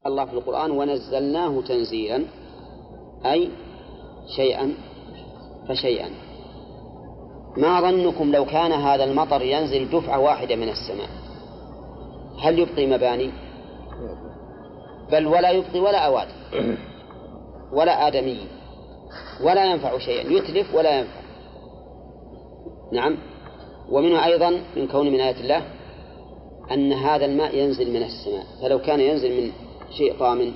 الله في القرآن ونزلناه تنزيلا، أي شيئا فشيئا. ما ظنكم لو كان هذا المطر ينزل دفعة واحدة من السماء هل يبقي مباني؟ بل ولا يبقي ولا أواد ولا آدمي ولا ينفع شيئا، يتلف ولا ينفع. نعم. ومنه أيضا من كون من آيات الله أن هذا الماء ينزل من السماء، فلو كان ينزل من شيء طامن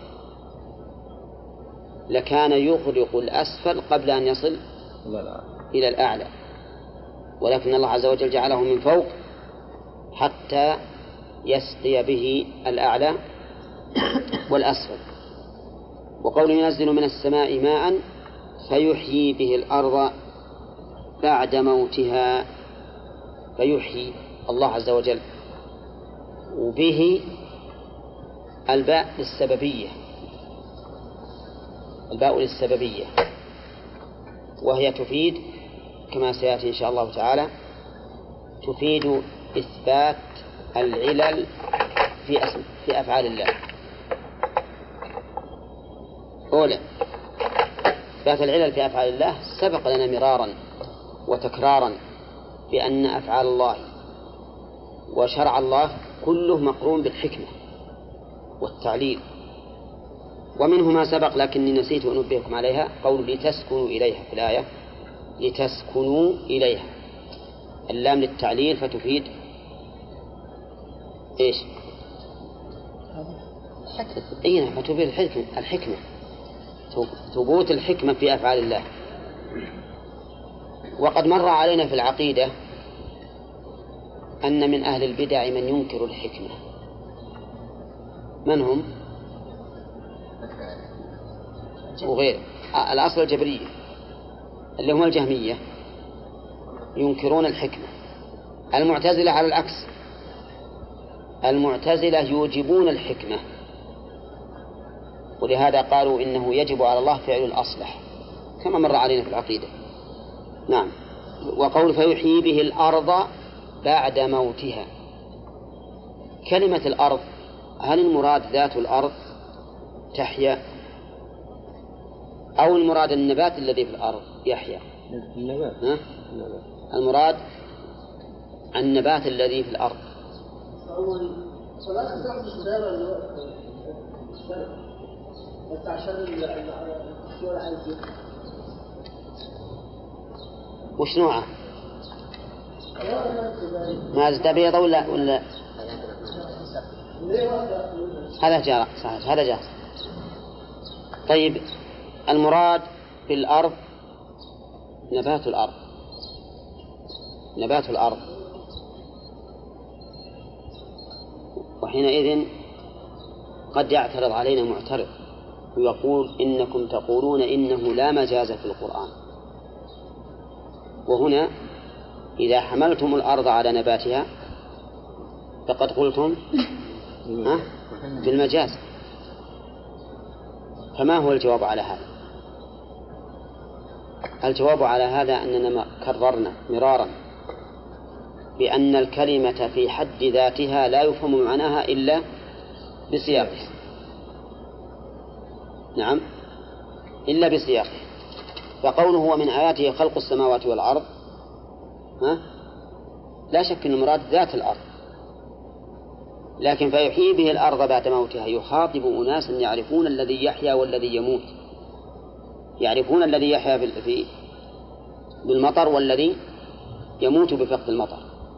لكان يغرق الأسفل قبل أن يصل إلى الأعلى، ولكن الله عز وجل جعله من فوق حتى يسقي به الأعلى والأسفل. وقول ينزل من السماء ماء فيحيي به الأرض بعد موتها، فيحيي الله عز وجل، وبه الباء للسببية، الباء للسببية، وهي تفيد كما سيأتي إن شاء الله تعالى تفيد إثبات العلل في أفعال الله. أولا إثبات العلل في أفعال الله سبق لنا مرارا وتكرارا بأن أفعال الله وشرع الله كله مقرون بالحكمة والتعليل. ومنه ما سبق لكني نسيت أن أنبهكم عليها، قول لتسكنوا إليها في الآية، لتسكنوا إليها، اللام للتعليل فتفيد إيش؟ أين فتفيد الحكمة، ثبوت الحكمة في أفعال الله. وقد مر علينا في العقيدة أن من أهل البدع من ينكر الحكمة. من هم؟ وغير الأصل الجبرية اللي هم الجهمية ينكرون الحكمة. المعتزلة على العكس، المعتزلة يوجبون الحكمة، ولهذا قالوا إنه يجب على الله فعل الأصلح كما مر علينا في العقيدة. نعم. وقول فيحيي به الأرض بعد موتها، كلمة الأرض هل المراد ذات الأرض تحيا أو المراد النبات الذي في الأرض يحيا؟ المراد النبات الذي في الأرض. وش نوعه؟ ما بيض ولا هذا جاء صحيح، هذا جاء. طيب المراد في الأرض نبات الأرض، نبات الأرض. وحينئذ قد يعترض علينا معترض ويقول إنكم تقولون إنه لا مجاز في القرآن، وهنا إذا حملتم الأرض على نباتها فقد قلتم بالمجاز. فما هو الجواب على هذا؟ الجواب على هذا أننا كررنا مرارا بأن الكلمة في حد ذاتها لا يفهم معناها إلا بسياقه. نعم، إلا بسياقه. فقوله ومن آياته خلق السماوات والأرض لا شك أن المراد ذات الأرض، لكن فيحيي به الأرض بعد موتها يخاطب أناسا يعرفون الذي يحيا والذي يموت، يعرفون الذي يحيا بالمطر والذي يموت بفقد المطر.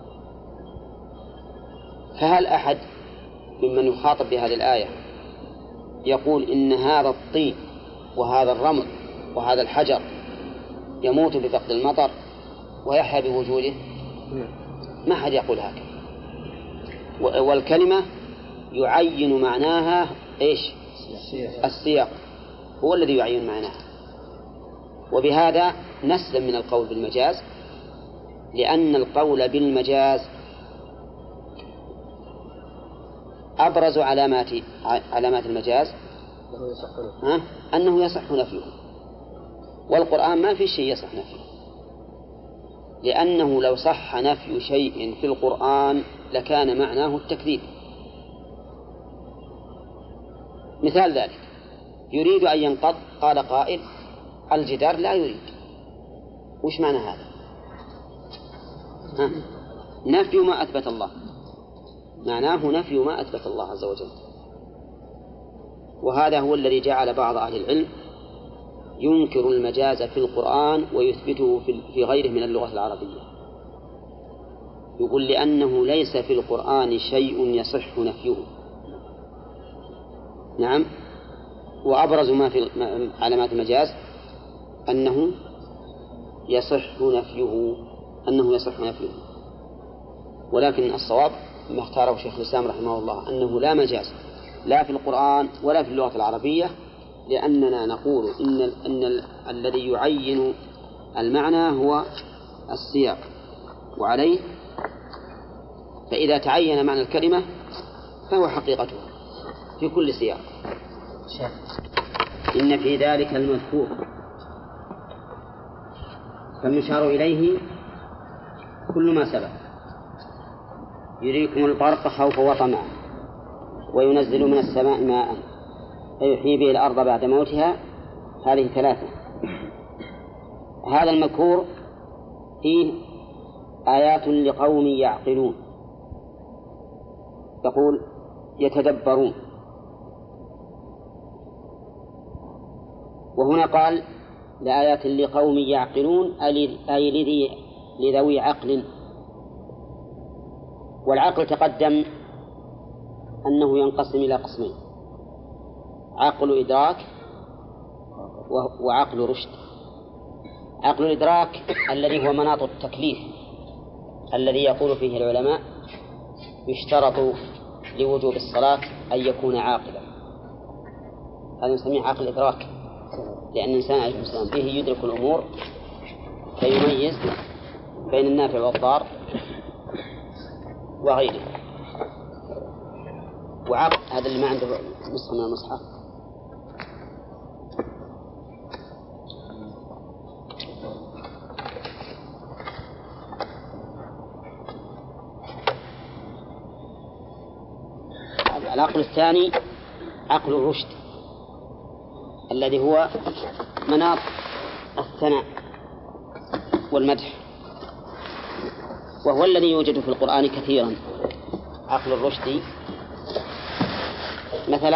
فهل أحد ممن يخاطب بهذه الآية يقول إن هذا الطين وهذا الرمل وهذا الحجر يموت بفقد المطر ويحيا بوجوده؟ ما أحد يقول هكذا. والكلمة يعين معناها إيش؟ السياق هو الذي يعين معناها. وبهذا نسلم من القول بالمجاز، لأن القول بالمجاز أبرز علامات المجاز أنه يصح نفيه، والقرآن ما في شيء يصح نفيه، لأنه لو صح نفي شيء في القرآن لكان معناه التكذيب، مثال ذلك يريد أن ينقض، قال قائل الجدار لا يريد. وش معنى هذا؟ نفي ما أثبت الله، معناه نفي ما أثبت الله عز وجل. وهذا هو الذي جعل بعض أهل العلم ينكر المجاز في القرآن ويثبته في غيره من اللغة العربية. يقول لأنه ليس في القرآن شيء يصح نفيه. نعم. وأبرز ما في علامات المجاز أنه يصح نفيه، ولكن الصواب ما اختاره شيخ الإسلام رحمه الله أنه لا مجاز لا في القرآن ولا في اللغة العربية، لأننا نقول إن الذي يعين المعنى هو السياق، وعليه فإذا تعين معنى الكلمة فهو حقيقتها في كل سياق. إن في ذلك المذكور فالمشار إليه كل ما سبق: يريكم البرق خوفا وطمعا، وينزل من السماء ماء فيحيي به الأرض بعد موتها. هذه ثلاثة. هذا المذكور فيه آيات لقوم يعقلون، يقول يتدبرون. وهنا قال لآيات لقوم يعقلون أي لذوي عقل. والعقل تقدم أنه ينقسم إلى قسمين: عقل إدراك وعقل رشد. عقل الإدراك الذي هو مناط التكليف، الذي يقول فيه العلماء يشترط لوجوب الصلاة أن يكون عاقلا. هذا نسميه عقل الإدراك، لأن الإنسان به يدرك الأمور فيميز بين النافع والضار وغيره. وعقل هذا اللي ما عنده نسخة من المصحف. العقل الثاني عقل الرشد، الذي هو مناط الثناء والمدح، وهو الذي يوجد في القرآن كثيرا. عقل الرشد مثلا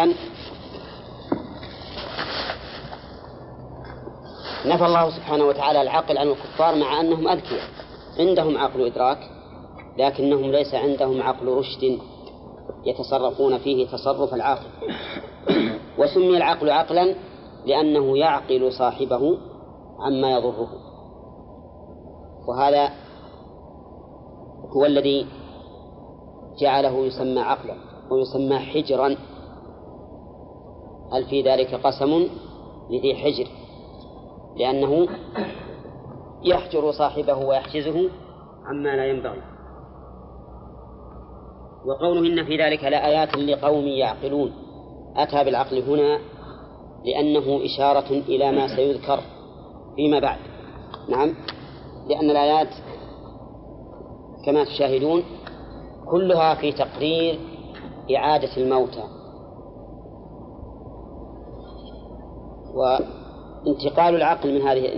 نفى الله سبحانه وتعالى العقل عن الكفار مع أنهم أذكياء، عندهم عقل إدراك، لكنهم ليس عندهم عقل رشد يتصرفون فيه تصرف العاقل. وسمي العقل عقلا لأنه يعقل صاحبه عما يضره، وهذا هو الذي جعله يسمى عقلا ويسمى حجرا. هل في ذلك قسم لذي حجر؟ لأنه يحجر صاحبه ويحجزه عما لا ينبغي. وقوله إن في ذلك لآيات لقوم يعقلون، أتى بالعقل هنا لأنه إشارة إلى ما سيذكر فيما بعد. نعم، لأن الآيات كما تشاهدون كلها في تقرير إعادة الموتى، وانتقال العقل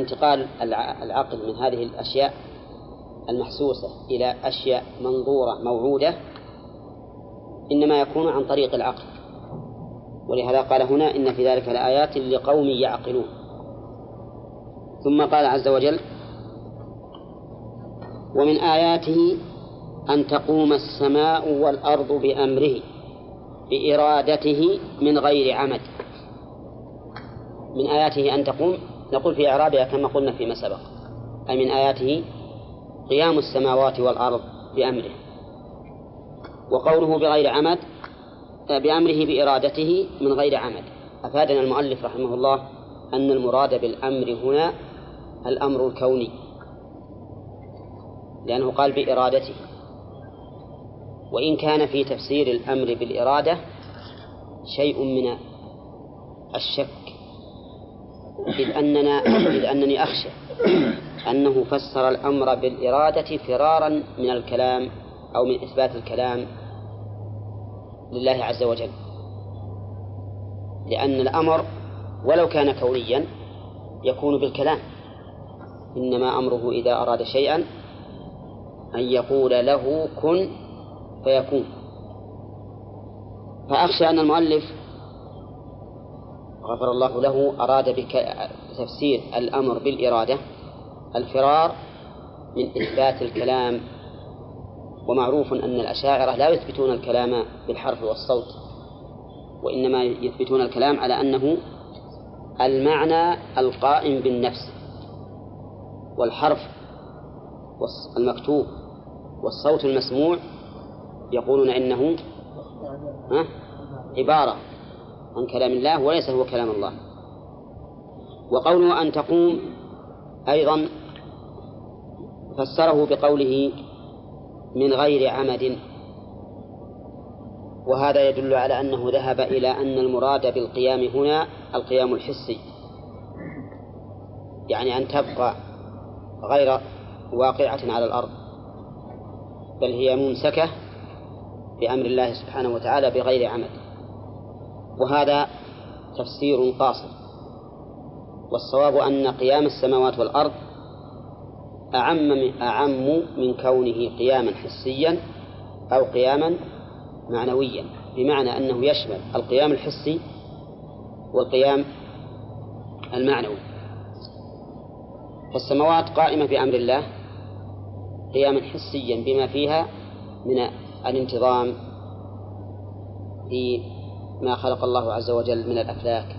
من هذه الأشياء المحسوسة إلى أشياء منظورة موعودة إنما يكون عن طريق العقل. ولهذا قال هنا إن في ذلك لآيات لقوم يعقلون. ثم قال عز وجل ومن آياته أن تقوم السماء والأرض بأمره بإرادته من غير عمد. من آياته أن تقوم، نقول في إعرابها كما قلنا فيما سبق، أي من آياته قيام السماوات والأرض بأمره. وقوله بغير عمد بأمره بإرادته من غير عمد. أفادنا المؤلف رحمه الله أن المراد بالأمر هنا الأمر الكوني، لأنه قال بإرادته. وإن كان في تفسير الأمر بالإرادة شيء من الشك، إذ أنني أخشى أنه فسر الأمر بالإرادة فرارا من الكلام أو من إثبات الكلام لله عز وجل، لأن الأمر ولو كان كونيا يكون بالكلام، إنما أمره إذا أراد شيئا أن يقول له كن فيكون. فأخشى أن المؤلف غفر الله له أراد بتفسير الأمر بالإرادة الفرار من إثبات الكلام، ومعروف أن الأشاعرة لا يثبتون الكلام بالحرف والصوت، وإنما يثبتون الكلام على أنه المعنى القائم بالنفس، والحرف المكتوب والصوت المسموع يقولون إنه عبارة عن كلام الله وليس هو كلام الله. وقوله أن تقوم أيضا فسره بقوله من غير عمد، وهذا يدل على أنه ذهب إلى أن المراد بالقيام هنا القيام الحسي، يعني أن تبقى غير واقعة على الأرض، بل هي ممسكة بأمر الله سبحانه وتعالى بغير عمد. وهذا تفسير قاصر، والصواب أن قيام السماوات والأرض أعم من كونه قياما حسيا أو قياما معنويا، بمعنى أنه يشمل القيام الحسي والقيام المعنوي. فالسماوات قائمة بأمر الله قياما حسيا بما فيها من الانتظام في ما خلق الله عز وجل من الأفلاك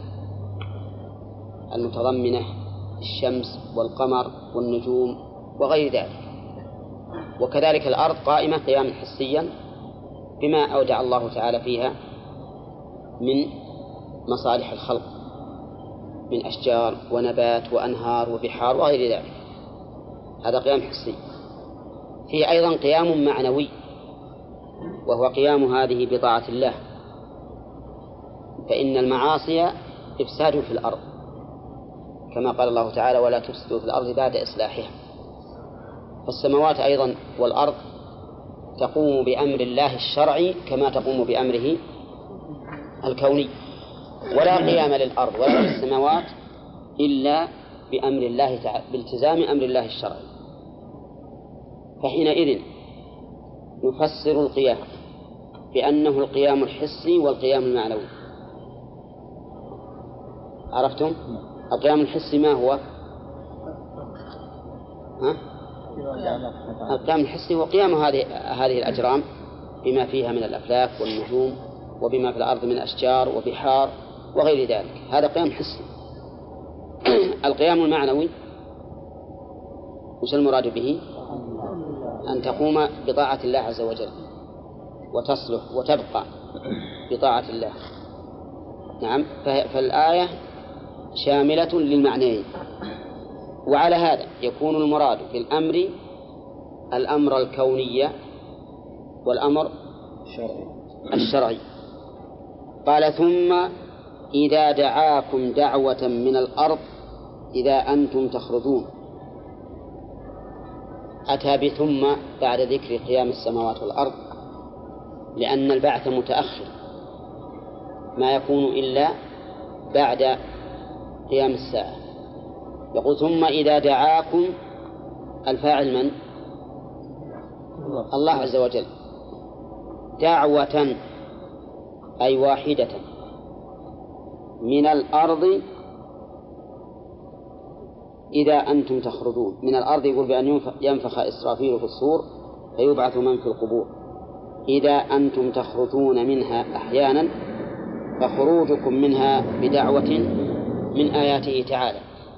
المتضمنة الشمس والقمر والنجوم وغير ذلك. وكذلك الأرض قائمة قياما حسيا بما أودع الله تعالى فيها من مصالح الخلق من أشجار ونبات وأنهار وبحار وغير ذلك، هذا قيام حسي. فيه أيضا قيام معنوي، وهو قيام هذه بطاعة الله، فإن المعاصي إفساد في الأرض، كما قال الله تعالى ولا تفسدوا في الأرض بعد إصلاحها. فالسماوات أيضا والأرض تقوم بأمر الله الشرعي كما تقوم بأمره الكوني، ولا قيام للأرض ولا للسماوات إلا بأمر الله تعالى، بالتزام أمر الله الشرعي. فحينئذ نفسر القيام بأنه القيام الحسي والقيام المعنوي. عرفتم؟ القيام الحسي ما هو؟ القيام الحسي هو قيام هذه الأجرام بما فيها من الأفلاك والنجوم وبما في الأرض من أشجار وبحار وغير ذلك، هذا قيام حسي. القيام المعنوي وش المراد به؟ أن تقوم بطاعة الله عز وجل وتصلح وتبقى بطاعة الله. نعم، فالآية شاملة للمعنيين. وعلى هذا يكون المراد في الأمر الأمر الكوني والأمر الشرعي. قال ثم إذا دعاكم دعوة من الأرض إذا أنتم تخرجون. أتى بثم بعد ذكر قيام السماوات والأرض، لأن البعث متأخر ما يكون إلا بعد قيام الساعة. يقول ثم إذا دعاكم، الفاعل من؟ الله عز وجل. دعوة أي واحدة من الأرض إذا أنتم تخرجون. من الأرض يقول بأن ينفخ إسرافيل في الصور فيبعث من في القبور. إذا أنتم تخرجون منها أحيانا، فخروجكم منها بدعوة من آياته تعالى.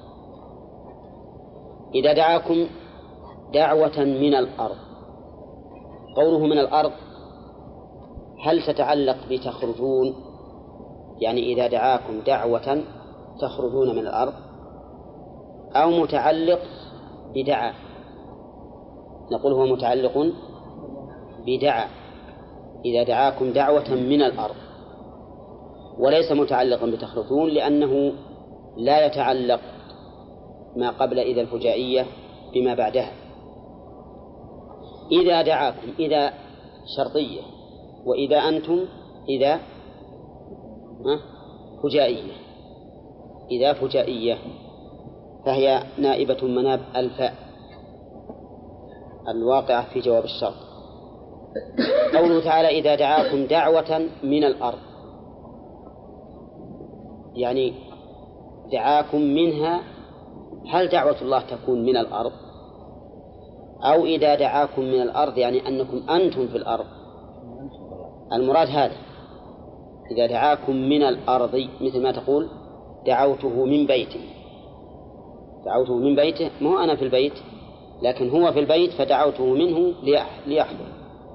إذا دعاكم دعوة من الأرض، قوله من الأرض هل تتعلق بتخرجون؟ يعني إذا دعاكم دعوة تخرجون من الأرض، أو متعلق بدعا؟ نقول هو متعلق بدعا، إذا دعاكم دعوة من الأرض، وليس متعلقا بتخرجون، لأنه لا يتعلق ما قبل إذا الفجائية بما بعدها. إذا دعاكم إذا شرطية، وإذا أنتم إذا فجائية. إذا فجائية فهي نائبة مناب الفاء الواقعة في جواب الشرط. قوله تعالى إذا دعاكم دعوة من الأرض، يعني دعاكم منها، هل دعوة الله تكون من الأرض؟ أو إذا دعاكم من الأرض يعني أنكم أنتم في الأرض؟ المراد هذا، إذا دعاكم من الأرض مثل ما تقول دعوته من بيته، دعوته من بيته، ما هو أنا في البيت لكن هو في البيت فدعوته منه ليحضر.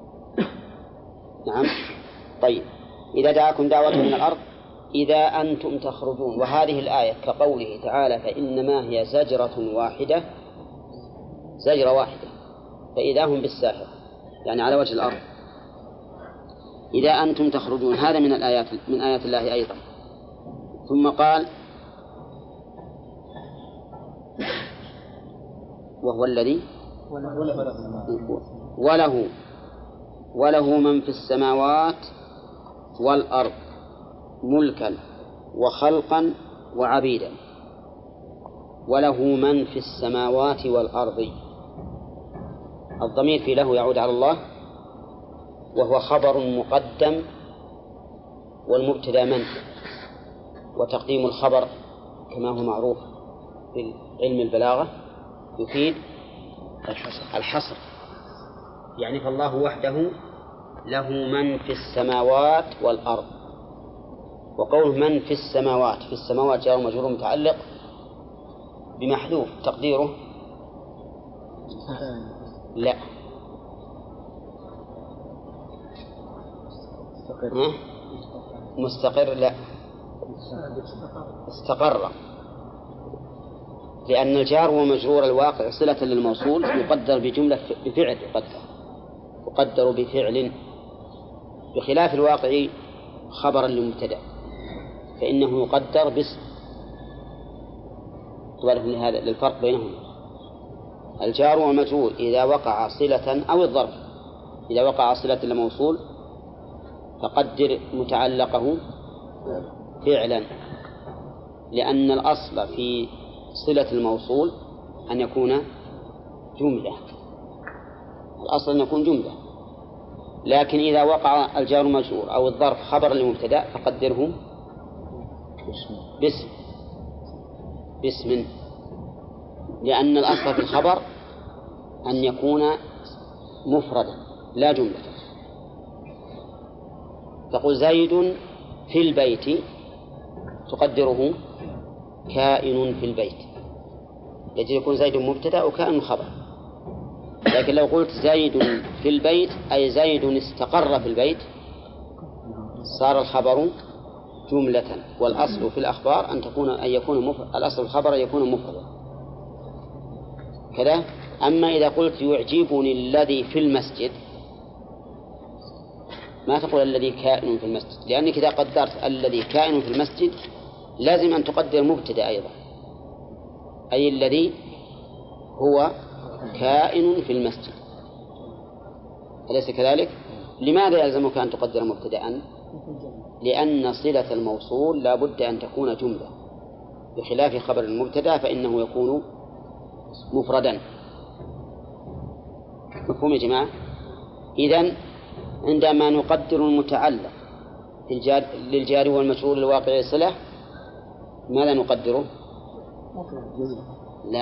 نعم. طيب إذا دعاكم دعوة من الأرض إذا أنتم تخرجون، وهذه الآية كقوله تعالى فإنما هي زجرة واحدة، زجرة واحدة فإذا هم بالساحر، يعني على وجه الأرض. إذا أنتم تخرجون هذا من الآيات، من آيات الله أيضا. ثم قال وهو الذي وله من في السماوات والأرض ملكا وخلقا وعبيدا. وله من في السماوات والأرض، الضمير في له يعود على الله، وهو خبر مقدم والمبتدأ من، وتقديم الخبر كما هو معروف في علم البلاغة يفيد الحصر، يعني فالله وحده له من في السماوات والأرض. وقوله من في السماوات، في السماوات جار ومجرور متعلق بمحذوف تقديره لا مستقر، لا استقر، لأن الجار ومجرور الواقع صلة للموصول يقدر بجملة بفعل، يقدر بفعل، بخلاف الواقع خبرا لمبتدأ فإنه يقدر باسم. تعرف هذا للفرق بينهم. الجار والمجرور إذا وقع صلة أو الظرف إذا وقع صلة لموصول فقدر متعلقه فعلا، لأن الأصل في صلة الموصول أن يكون جملة، الأصل أن يكون جملة. لكن إذا وقع الجار والمجرور أو الظرف خبر لمبتدأ فقدره باسم، لأن الأصل في الخبر أن يكون مفردا لا جملة. تقول زيد في البيت تقدره كائن في البيت، يجب يكون زيد مبتدأ وكائن خبر. لكن لو قلت زيد في البيت أي زيد استقر في البيت صار الخبر جملة، والأصل في الأخبار أن يكون الأصل الخبر أن يكون مفردا كذا. أما إذا قلت يعجبني الذي في المسجد ما تقول الذي كائن في المسجد، لأنك إذا قدرت الذي كائن في المسجد لازم أن تقدر مبتدأ أيضا، أي الذي هو كائن في المسجد، أليس كذلك؟ لماذا يلزمك أن تقدر مبتدأ؟ لأن صلة الموصول لا بد أن تكون جملة، بخلاف خبر المبتدأ فإنه يكون مفردا. مفهوم يا جماعة؟ إذن عندما نقدر المتعلق للجار والمجرور الواقع صلة ماذا نقدره؟ لا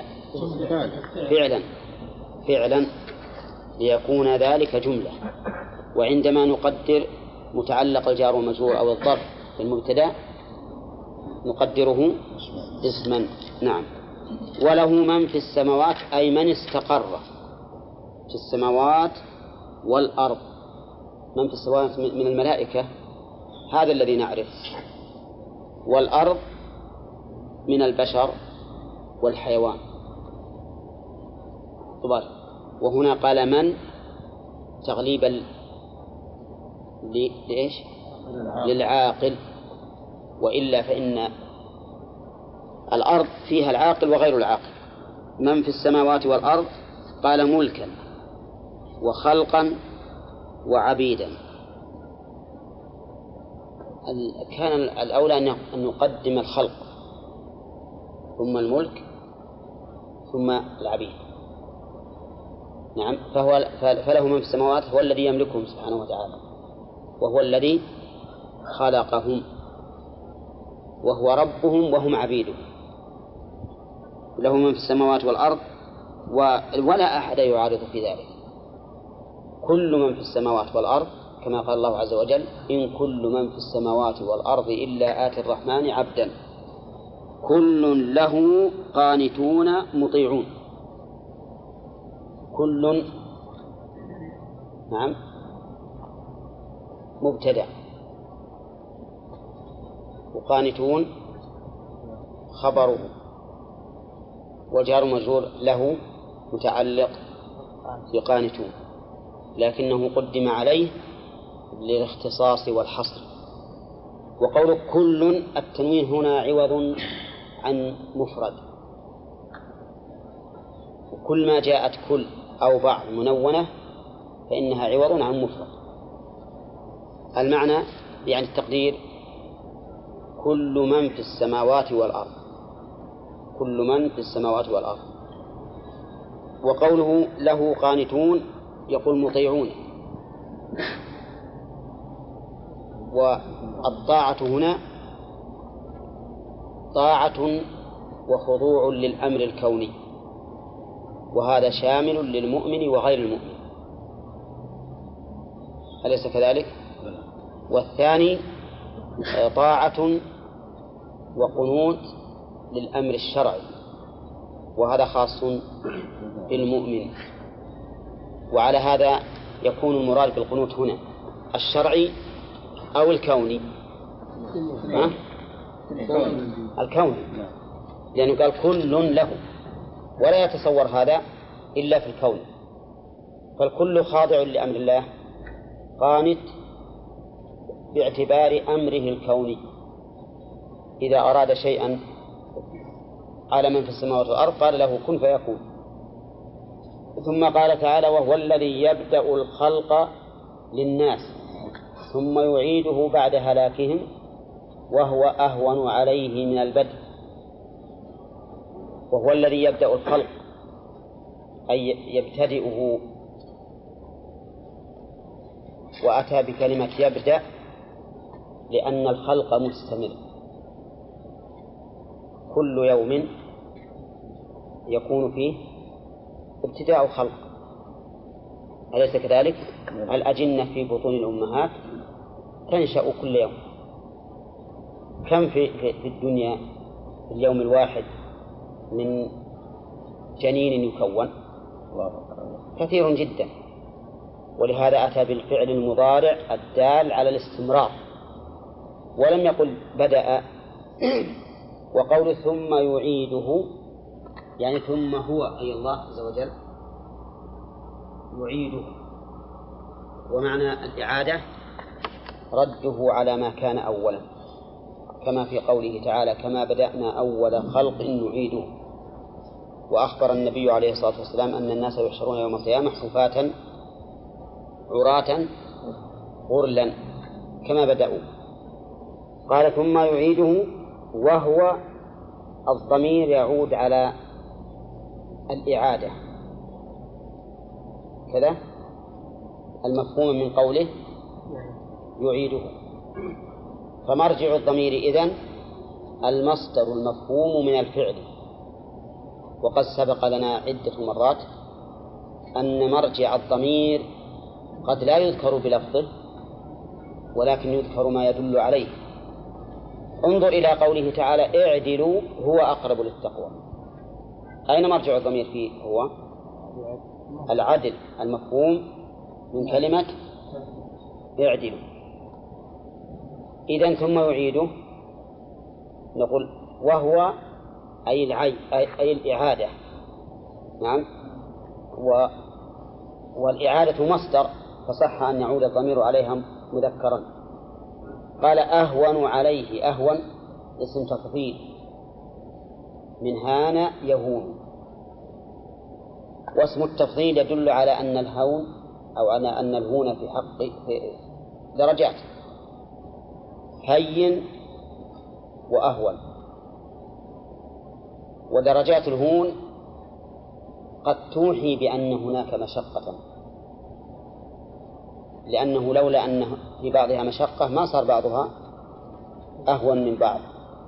فعلا ليكون ذلك جملة. وعندما نقدر متعلق الجار والمجرور أو الظرف المبتدأ نقدره اسما. نعم. وله من في السماوات أي من استقر في السماوات والأرض. من في السماوات من الملائكة هذا الذي نعرف، والأرض من البشر والحيوان. وهنا قال من تغليبا لإيش؟ للعاقل، وإلا فإن الأرض فيها العاقل وغير العاقل. من في السماوات والأرض قال ملكا وخلقا وعبيدا. كان الأولى أن نقدم الخلق ثم الملك ثم العبيد. نعم، فله من في السماوات هو الذي يملكهم سبحانه وتعالى، وهو الذي خلقهم، وهو ربهم وهم عبيده. له من في السماوات والأرض ولا أحد يعارض في ذلك. كل من في السماوات والأرض كما قال الله عز وجل: إن كل من في السماوات والأرض إلا آتي الرحمن عبدا كل له قانتون مطيعون. كل، نعم، مبتدأ، وقانتون خبره، والجار مجرور له متعلق بقانتون، لكنه قدم عليه للاختصاص والحصر. وقول كل، التنوين هنا عوض عن مفرد، وكل ما جاءت كل أو بعض منونة فإنها عوض عن مفرد. المعنى يعني التقدير: كل من في السماوات والأرض، كل من في السماوات والأرض. وقوله له قانتون يقول مطيعون. والطاعة هنا طاعة وخضوع للأمر الكوني، وهذا شامل للمؤمن وغير المؤمن، أليس كذلك؟ والثاني طاعة وقنوت للأمر الشرعي، وهذا خاص بالمؤمن. وعلى هذا يكون المراد بالقنوت هنا الشرعي أو الكوني؟ الكوني، لأنه قال كل له، ولا يتصور هذا إلا في الكون. فالكل خاضع لأمر الله قانت باعتبار أمره الكوني. إذا أراد شيئا على من في السماوات والأرض قال له كن فيكون. ثم قال تعالى: وهو الذي يبدأ الخلق للناس ثم يعيده بعد هلاكهم وهو أهون عليه من البدء. وهو الذي يبدأ الخلق أي يبتدئه، وأتى بكلمة يبدأ لأن الخلق مستمر، كل يوم يكون فيه ابتداء خلق، أليس كذلك؟ الأجنة في بطون الأمهات تنشأ كل يوم. كم في الدنيا في اليوم الواحد من جنين يكون؟ كثير جدا. ولهذا أتى بالفعل المضارع الدال على الاستمرار، ولم يقل بدأ. وقول ثم يعيده يعني ثم هو أي الله عز وجل يعيده، ومعنى الإعادة رده على ما كان أولا، كما في قوله تعالى: كما بدأنا أول خلق نعيده. وأخبر النبي عليه الصلاة والسلام أن الناس يحشرون يوم القيامة حفاة عراة غرلا كما بدأوا. قال ثم يعيده، وهو الضمير يعود على الإعادة كذا المفهوم من قوله يعيده. فمرجع الضمير إذن المصدر المفهوم من الفعل. وقد سبق لنا عدة مرات أن مرجع الضمير قد لا يذكر بلفظه ولكن يذكر ما يدل عليه. انظر إلى قوله تعالى: اعدلوا هو أقرب للتقوى. أين مرجع الضمير فيه؟ هو العدل المفهوم من كلمة اعدلوا. إذن ثم يعيده نقول وهو أي الإعادة. نعم. والإعادة مصدر فصح أن يعود الضمير عليها مذكرا. قال أهون عليه، أهون اسم تفضيل من هان يهون، واسم التفضيل يدل على أن الهون أو على أن الهون في حق درجات. هين وأهون. ودرجات الهون قد توحي بأن هناك مشقة، لأنه لولا أن في بعضها مشقة ما صار بعضها أهون من بعض.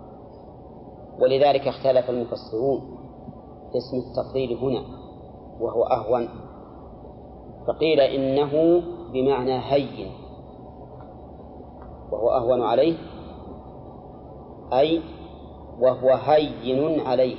ولذلك اختلف المفسرون في اسم التفضيل هنا وهو أهون، فقيل إنه بمعنى هين وهو أهون عليه، أي وهو هين عليه.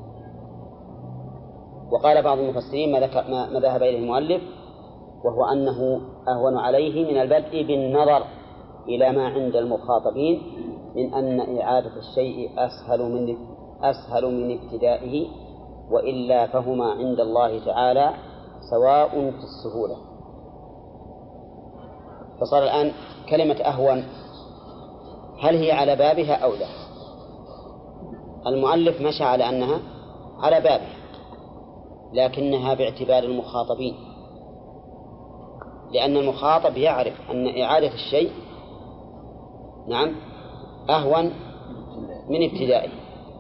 وقال بعض المفسرين ما ذهب إليه المؤلف، وهو أنه أهون عليه من البدء بالنظر إلى ما عند المخاطبين من أن إعادة الشيء أسهل من ابتدائه، وإلا فهما عند الله تعالى سواء في السهولة. فصار الآن كلمة أهون هل هي على بابها أو لا؟ المؤلف مشى على أنها على بابها، لكنها باعتبار المخاطبين، لأن المخاطب يعرف أن إعادة الشيء نعم أهون من ابتدائه.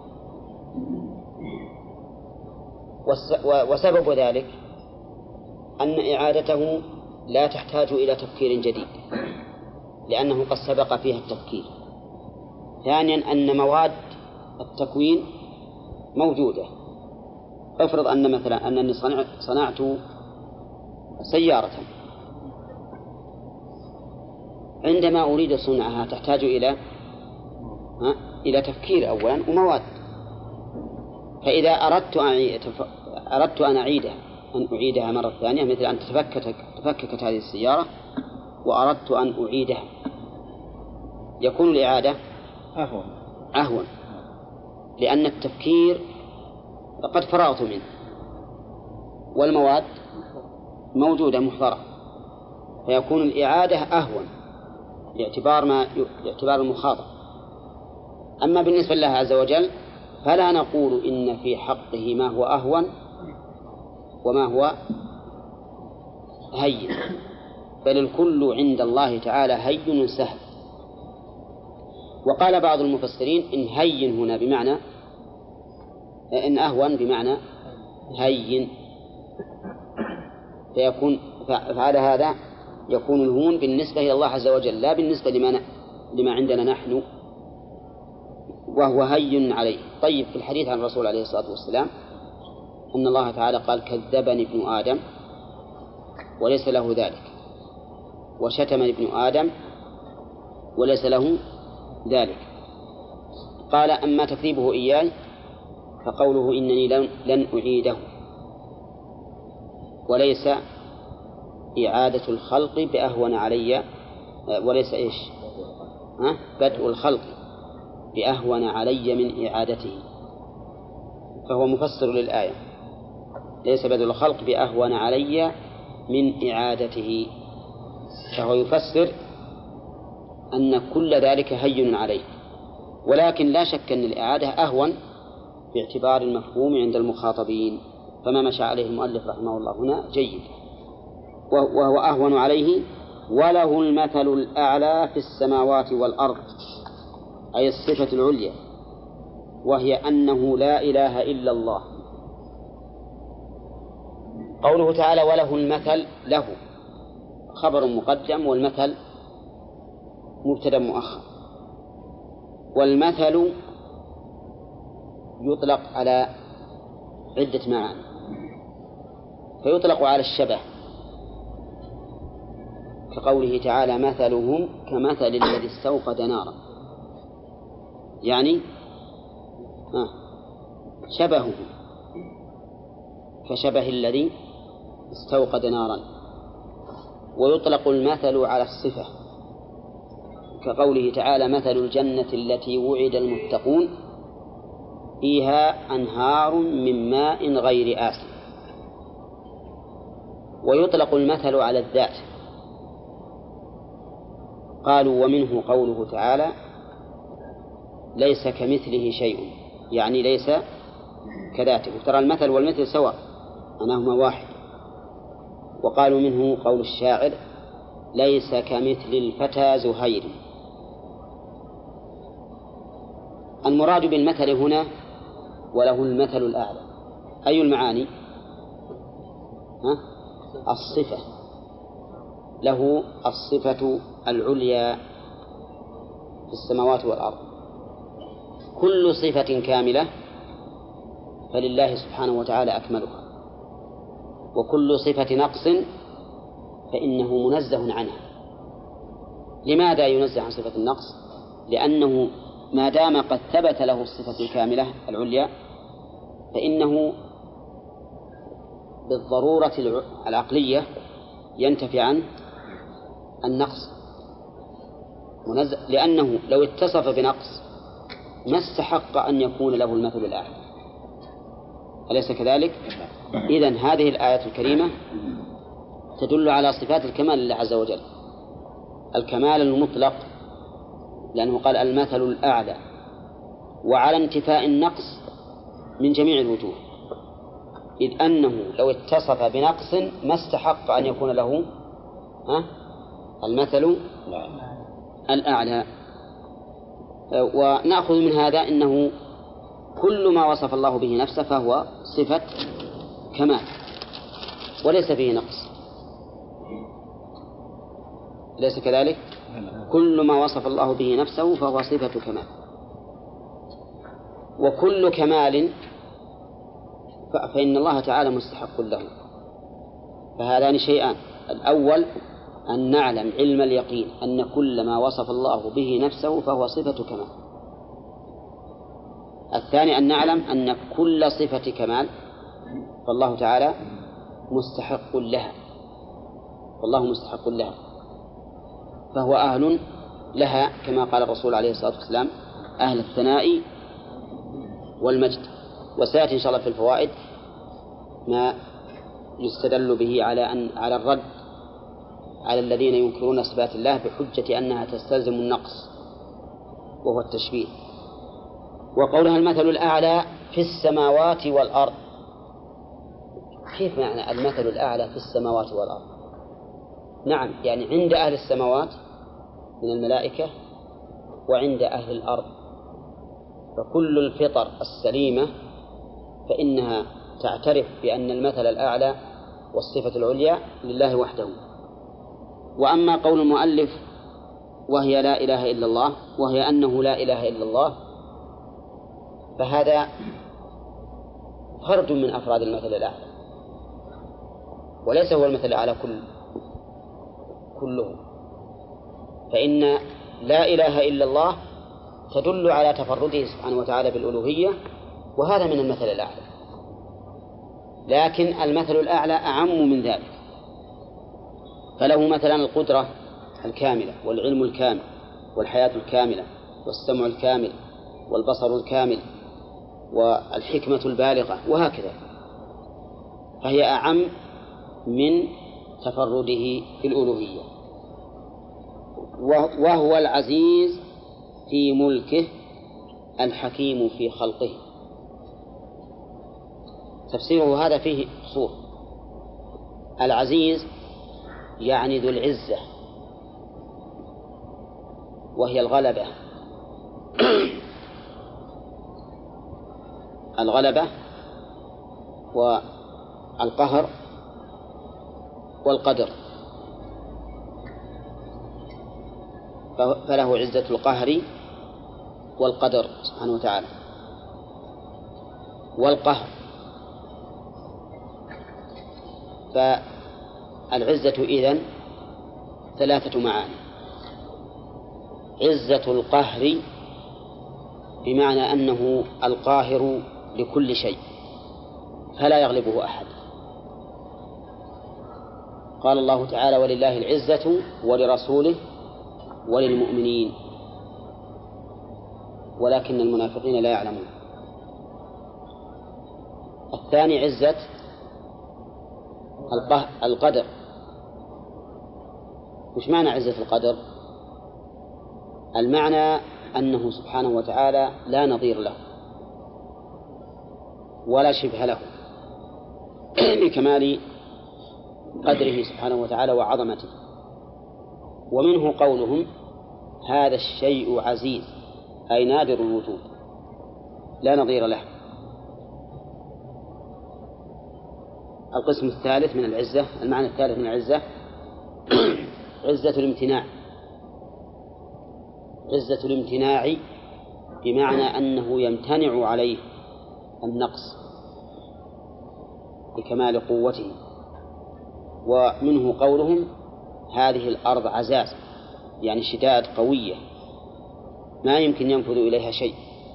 وسبب ذلك أن إعادته لا تحتاج إلى تفكير جديد، لأنه قد سبق فيها التفكير. ثانيا أن مواد التكوين موجودة. افرض أن مثلا أنني صنعت سيارة، عندما أريد صنعها تحتاج إلى تفكير أولا ومواد. فإذا أردت أن أعيدها مرة ثانية، مثل أن تفككت هذه السيارة وأردت أن أعيدها، يكون الإعادة أهون، لأن التفكير قد فرغت منه والمواد موجودة محضرة، فيكون الإعادة أهون باعتبار المخاطب. أما بالنسبة لله عز وجل فلا نقول إن في حقه ما هو أهون وما هو هين، بل الكل عند الله تعالى هين سهل. وقال بعض المفسرين إن هين هنا بمعنى إن أهون بمعنى هين، فعلى هذا يكون الهون بالنسبة إلى الله عز وجل لا بالنسبة لما عندنا نحن، وهو هين عليه. طيب، في الحديث عن الرسول عليه الصلاة والسلام أن الله تعالى قال كذبني ابن آدم وليس له ذلك، وشتمني ابن آدم وليس له ذلك. قال أما تكذيبه إياي فقوله إنني لن أعيده، وليس إعادة الخلق بأهون علي، وليس بدء الخلق بأهون علي من إعادته، فهو مفسر للآية، ليس بدء الخلق بأهون علي من إعادته، فهو يفسر أن كل ذلك هين عليه. ولكن لا شك أن الإعادة أهون باعتبار المفهوم عند المخاطبين، فما مشى عليه المؤلف رحمه الله هنا جيد. وهو أهون عليه وله المثل الأعلى في السماوات والأرض، أي الصفة العليا، وهي أنه لا إله إلا الله. قوله تعالى وله المثل، له خبر مقدم والمثل مبتدأ مؤخر. والمثل يطلق على عدة معاني، فيطلق على الشبه كقوله تعالى مثلهم كمثل الذي استوقد نارا، يعني شبهه كشبه الذي استوقد نارا. ويطلق المثل على الصفة كقوله تعالى مثل الجنة التي وعد المتقون فيها أنهار من ماء غير آسن. ويطلق المثل على الذات، قالوا ومنه قوله تعالى ليس كمثله شيء، يعني ليس كذاته، ترى المثل والمثل سواء أنهما واحد. وقالوا منه قول الشاعر ليس كمثل الفتى زهير، المراد بالمثل هنا وله المثل الأعلى أي المعاني؟ الصفة، له الصفة العليا في السماوات والأرض. كل صفة كاملة فلله سبحانه وتعالى أكملها، وكل صفة نقص فإنه منزه عنها. لماذا ينزه عن صفة النقص؟ لأنه ما دام قد ثبت له الصفة الكاملة العليا فإنه بالضرورة العقلية ينتفي عن النقص، لأنه لو اتصف بنقص ما استحق أن يكون له المثل الأعلى، أليس كذلك؟ إذن هذه الآية الكريمة تدل على صفات الكمال لله عز وجل، الكمال المطلق، لأنه قال المثل الأعلى، وعلى انتفاء النقص من جميع الوجوه، إذ أنه لو اتصف بنقص ما استحق أن يكون له المثل الأعلى. ونأخذ من هذا أنه كل ما وصف الله به نفسه فهو صفة كمال وليس فيه نقص، ليس كذلك؟ كل ما وصف الله به نفسه فهو صفة كمال، وكل كمال فإن الله تعالى مستحق له. فهذان شيئان: الأول أن نعلم علم اليقين أن كل ما وصف الله به نفسه فهو صفة كمال. الثاني أن نعلم أن كل صفة كمال فالله تعالى مستحق لها، والله مستحق لها، فهو أهل لها كما قال الرسول عليه الصلاة والسلام: أهل الثناء والمجد. وسيأتي إن شاء الله في الفوائد ما يستدل به على الرد على الذين ينكرون صفات الله بحجة أنها تستلزم النقص وهو التشبيه. وقولها المثل الأعلى في السماوات والأرض، كيف معنى المثل الأعلى في السماوات والأرض؟ نعم، يعني عند أهل السماوات من الملائكة وعند أهل الأرض، فكل الفطر السليمة فإنها تعترف بأن المثل الأعلى والصفة العليا لله وحده. وأما قول المؤلف وهي لا إله إلا الله، وهي أنه لا إله إلا الله، فهذا فرد من أفراد المثل الأعلى وليس هو المثل الأعلى كله. فإن لا إله إلا الله تدل على تفرده سبحانه وتعالى بالألوهية، وهذا من المثل الأعلى. لكن المثل الأعلى أعم من ذلك، فله مثلا القدرة الكاملة والعلم الكامل والحياة الكاملة والسمع الكامل والبصر الكامل والحكمة البالغة وهكذا، فهي أعم من تفرده في الألوهية. وهو العزيز في ملكه الحكيم في خلقه. تفسيره هذا فيه صور. العزيز يعني ذو العزة، وهي الغلبة الغلبة والقهر والقدر، فله عزة القهر والقدر سبحانه وتعالى والقهر. فالعزة إذن ثلاثة معاني: عزة القهر بمعنى أنه القاهر لكل شيء فلا يغلبه أحد. قال الله تعالى: ولله العزة ولرسوله وللمؤمنين ولكن المنافقين لا يعلمون. الثاني عزة القدر. وش معنى عزة القدر؟ المعنى أنه سبحانه وتعالى لا نظير له ولا شبه له لكمال قدره سبحانه وتعالى وعظمته. ومنه قولهم: هذا الشيء عزيز، أي نادر الوجود. لا نظير له. القسم الثالث من العزة، المعنى الثالث من العزة عزة الامتناع. عزة الامتناع بمعنى أنه يمتنع عليه النقص بكمال قوته. ومنه قولهم هذه الأرض عزاز، يعني شداد قوية ما يمكن ينفذ إليها شيء.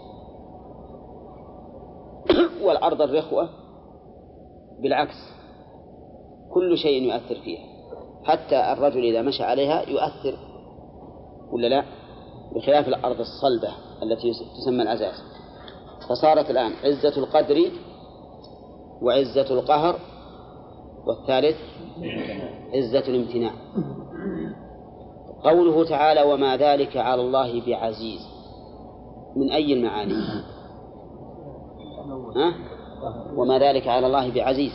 والأرض الرخوة بالعكس كل شيء يؤثر فيها، حتى الرجل إذا مشى عليها يؤثر ولا لا، بخلاف الأرض الصلبة التي تسمى العزاز. فصارت الآن عزة القدر وعزة القهر، والثالث عزة الامتناع. قوله تعالى وما ذلك على الله بعزيز، من أي المعاني؟ وما ذلك على الله بعزيز،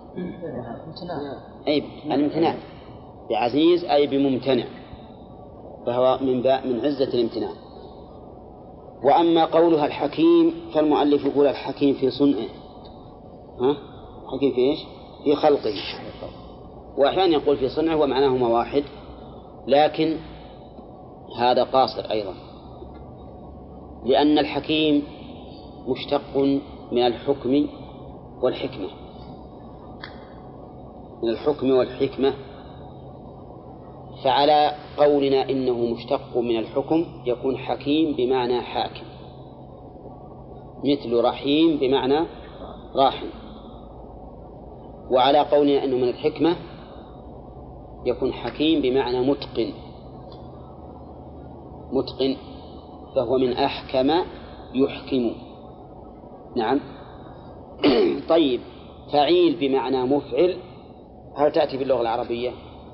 أي الامتناع. بعزيز أي بممتنع، فهو من عزة الامتناع. وأما قولها الحكيم فالمؤلف يقول الحكيم في صنعه، حكيم في إيش؟ في خلقه. وأحيانا يقول في صنعه ومعناهما واحد، لكن هذا قاصر أيضا، لأن الحكيم مشتق من الحكم والحكمة، من الحكم والحكمة. فعلى قولنا إنه مشتق من الحكم يكون حكيم بمعنى حاكم، مثل رحيم بمعنى راحم. وعلى قولنا إنه من الحكمة يكون حكيم بمعنى متقن، متقن، فهو من أحكم يحكم. نعم. طيب، فعيل بمعنى مفعل هل تأتي باللغة العربية؟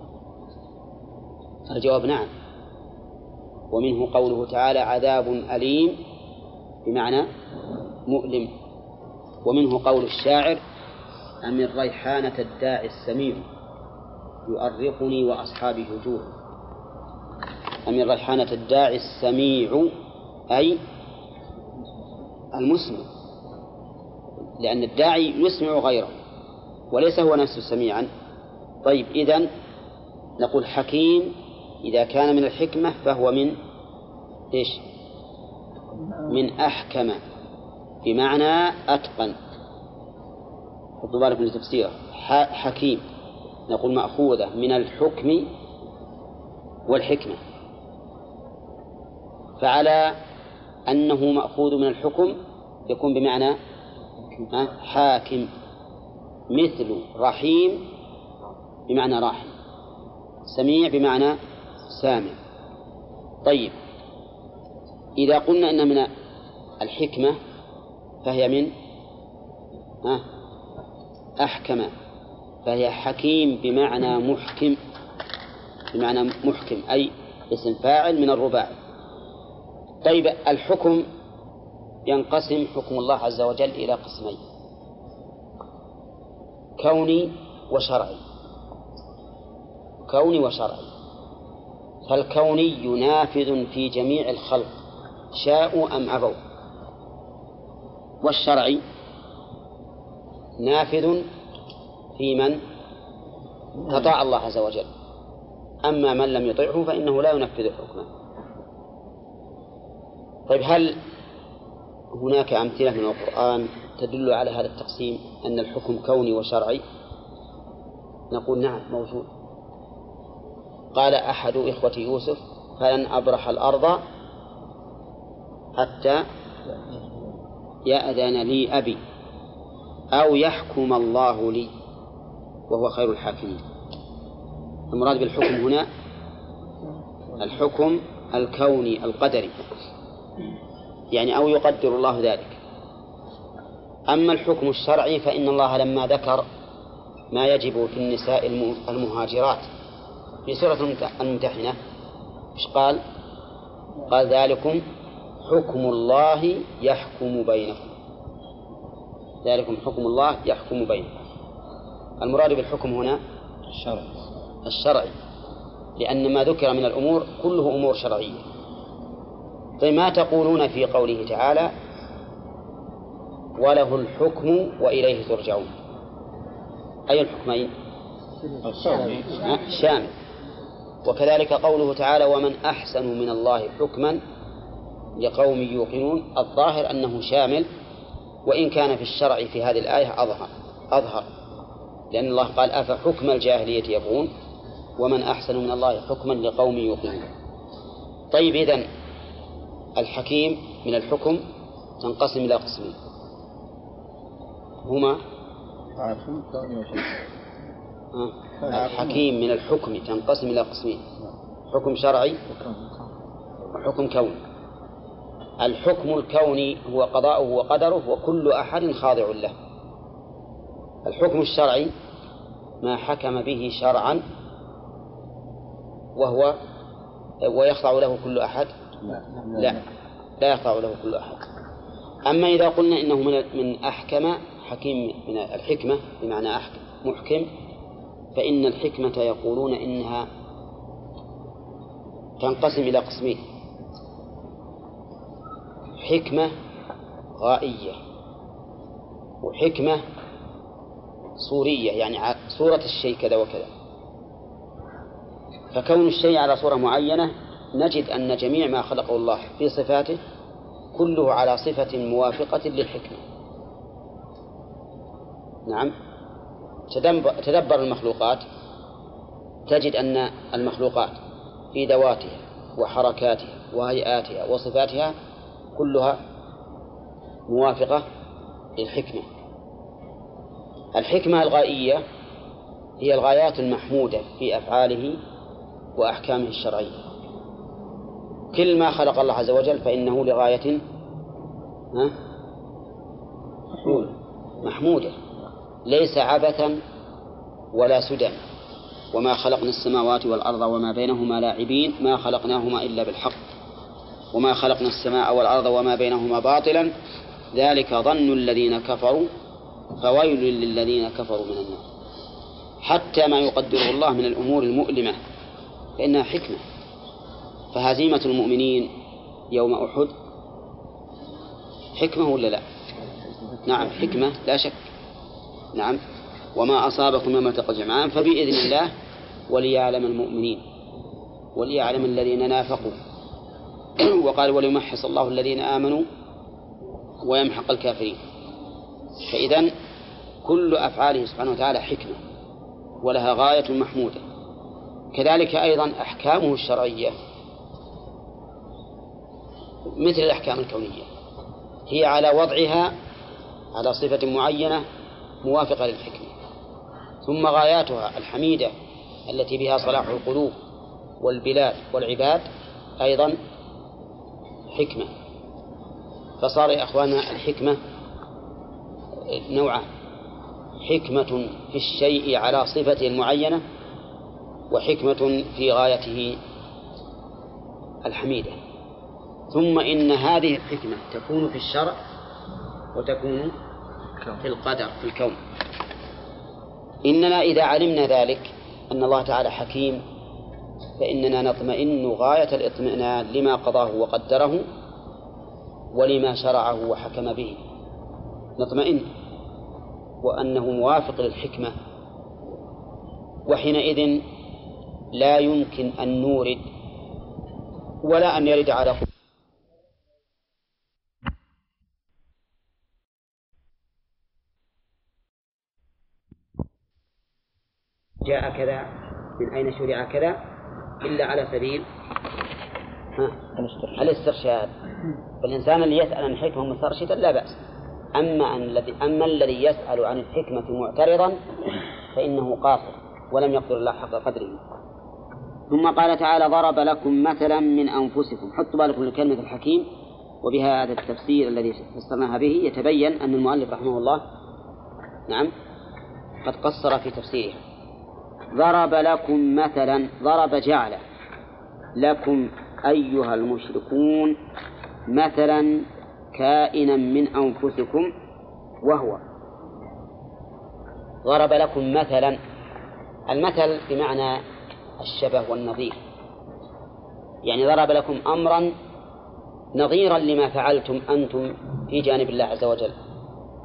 الجواب نعم. ومنه قوله تعالى عذاب أليم بمعنى مؤلم. ومنه قول الشاعر أمن ريحانة الداعي السميع يؤرقني وأصحابي هجور. أمن ريحانة الداعي السميع أي المسمع، لأن الداعي يسمع غيره وليس هو نفسه سميعا. طيب، إذن نقول حكيم إذا كان من الحكمة فهو من إيش؟ من أحكم بمعنى أتقن. خذوا بالكم من تفسيره. حكيم نقول مأخوذة من الحكم والحكمة، فعلى أنه مأخوذ من الحكم يكون بمعنى حاكم، مثل رحيم بمعنى راحم، سميع بمعنى سامع. طيب، إذا قلنا إن من الحكمة فهي من أحكم، فهي حكيم بمعنى محكم، بمعنى محكم أي اسم فاعل من الرباع. طيب، الحكم ينقسم حكم الله عز وجل إلى قسمين: كوني وشرعي. كوني وشرعي. فالكوني نافذ في جميع الخلق شاءوا أم أبوا، والشرعي نافذ في من أطاع الله عز وجل، أما من لم يطعه فإنه لا ينفذ حكمه. طيب، هل هناك أمثلة من القرآن تدل على هذا التقسيم أن الحكم كوني وشرعي؟ نقول نعم موجود. قال أحد إخوة يوسف فلن أبرح الأرض حتى يأذن لي أبي أو يحكم الله لي وهو خير الحاكمين. المراد بالحكم هنا الحكم الكوني القدري، يعني أو يقدر الله ذلك. أما الحكم الشرعي فإن الله لما ذكر ما يجب في النساء المهاجرات في سورة الممتحنة إيش قال؟ قال ذلكم حكم الله يحكم بينكم. ذلكم حكم الله يحكم بينكم. المراد بالحكم هنا الشرعي، لأن ما ذكر من الأمور كله أمور شرعية. طيب، ما تقولون في قوله تعالى وله الحكم وإليه ترجعون. أي الحكمين؟ شامل. وكذلك قوله تعالى ومن أحسن من الله حكما لقوم يوقنون، الظاهر أنه شامل، وإن كان في الشرع في هذه الآية أظهر، لأن الله قال أفحكم الجاهلية يبغون ومن أحسن من الله حكما لقوم يوقنون. طيب، إذن الحكيم من الحكم تنقسم إلى قسمين، هما الحكيم من الحكم تنقسم إلى قسمين، حكم شرعي وحكم كوني. الحكم الكوني هو قضاؤه وقدره وكل أحد خاضع له. الحكم الشرعي ما حكم به شرعا ويخضع له كل أحد؟ لا يخضع له كل أحد. أما إذا قلنا إنه من أحكم، حكيم من الحكمة بمعنى محكم، فإن الحكمة يقولون إنها تنقسم إلى قسمين: حكمة غائية وحكمة صورية، يعني صورة الشيء كذا وكذا. فكون الشيء على صورة معينة نجد أن جميع ما خلقه الله في صفاته كله على صفة موافقة للحكمة. نعم، تدبر المخلوقات تجد أن المخلوقات في ذواتها وحركاتها وهيئاتها وصفاتها كلها موافقة للحكمة. الحكمة الغائية هي الغايات المحمودة في أفعاله وأحكامه الشرعية. كل ما خلق الله عز وجل فإنه لغاية محمودة، ليس عبثا ولا سدى. وما خلقنا السماوات والأرض وما بينهما لاعبين ما خلقناهما إلا بالحق وما خلقنا السماء والأرض وما بينهما باطلا ذلك ظن الذين كفروا فويل للذين كفروا من النار. حتى ما يقدره الله من الأمور المؤلمة فإنها حكمة. فهزيمة المؤمنين يوم أحد حكمة ولا لا؟ نعم حكمة لا شك. نعم، وما أصابكم يوم التقى الجمعان فبإذن الله وليعلم المؤمنين وليعلم الذين نافقوا وقال وليمحص الله الذين آمنوا ويمحق الكافرين. فإذن كل أفعاله سبحانه وتعالى حكمة ولها غاية محمودة. كذلك أيضا أحكامه الشرعية مثل الأحكام الكونية هي على وضعها على صفة معينة موافقة للحكمة. ثم غاياتها الحميدة التي بها صلاح القلوب والبلاد والعباد أيضا حكمة. فصار يا أخوانا الحكمة نوعان: حكمة في الشيء على صفته المعينة وحكمة في غايته الحميدة. ثم إن هذه الحكمة تكون في الشرع وتكون في القدر في الكون. إننا إذا علمنا ذلك أن الله تعالى حكيم فإننا نطمئن غاية الاطمئنان لما قضاه وقدره ولما شرعه وحكم به، نطمئن وأنه موافق للحكمة. وحينئذ لا يمكن أن نورد ولا أن يرد على جاء كذا من أين شرع كذا إلا على سبيل الاسترشاد. فالإنسان اللي يسأل عن الحكمة مسترشدا لا بأس. أما الذي يسأل عن الحكمة معترضا فإنه قاصر ولم يقدر الله حق قدره. ثم قال تعالى ضرب لكم مثلا من أنفسكم. حطوا بالكم لكلمة الحكيم، وبها هذا التفسير الذي فسرناها به يتبين أن المؤلف رحمه الله نعم قد قصر في تفسيرها. ضرب لكم مثلا، ضرب جعل لكم أيها المشركون مثلا كائنا من أنفسكم وهو. ضرب لكم مثلا، المثل بمعنى الشبه والنظير، يعني ضرب لكم أمرا نظيرا لما فعلتم أنتم في جانب الله عز وجل.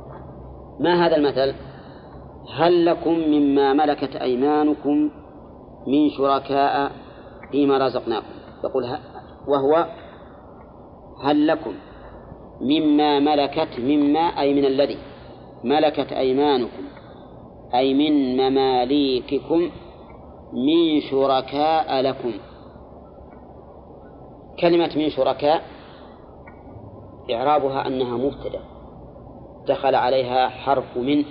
ما هذا المثل؟ هل لكم مما ملكت أيمانكم من شركاء فيما رزقناكم؟ يقول وهو هل لكم مما ملكت، مما أي من الذي ملكت أيمانكم أي من مماليككم من شركاء لكم. كلمة من شركاء إعرابها أنها مبتدأ دخل عليها حرف من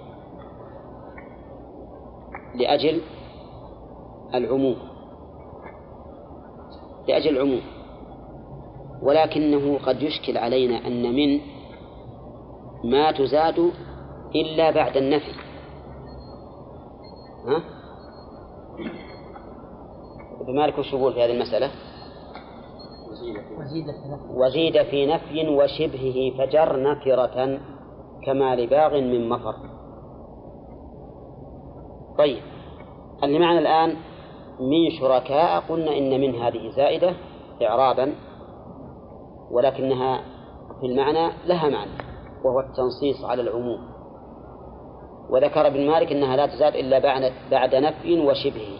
لأجل العموم، ولكنه قد يشكل علينا أن من ما تزاد إلا بعد النفي. بمالك الشغول في هذه المسألة. وزيد في نفي وشبهه فجر نكرة كما لباغ من مفر. طيب، اللي معنا الآن من شركاء، قلنا إن من هذه زائدة إعرابا، ولكنها في المعنى لها معنى وهو التنصيص على العموم. وذكر ابن مالك إنها لا تزاد إلا بعد نفي وشبهه.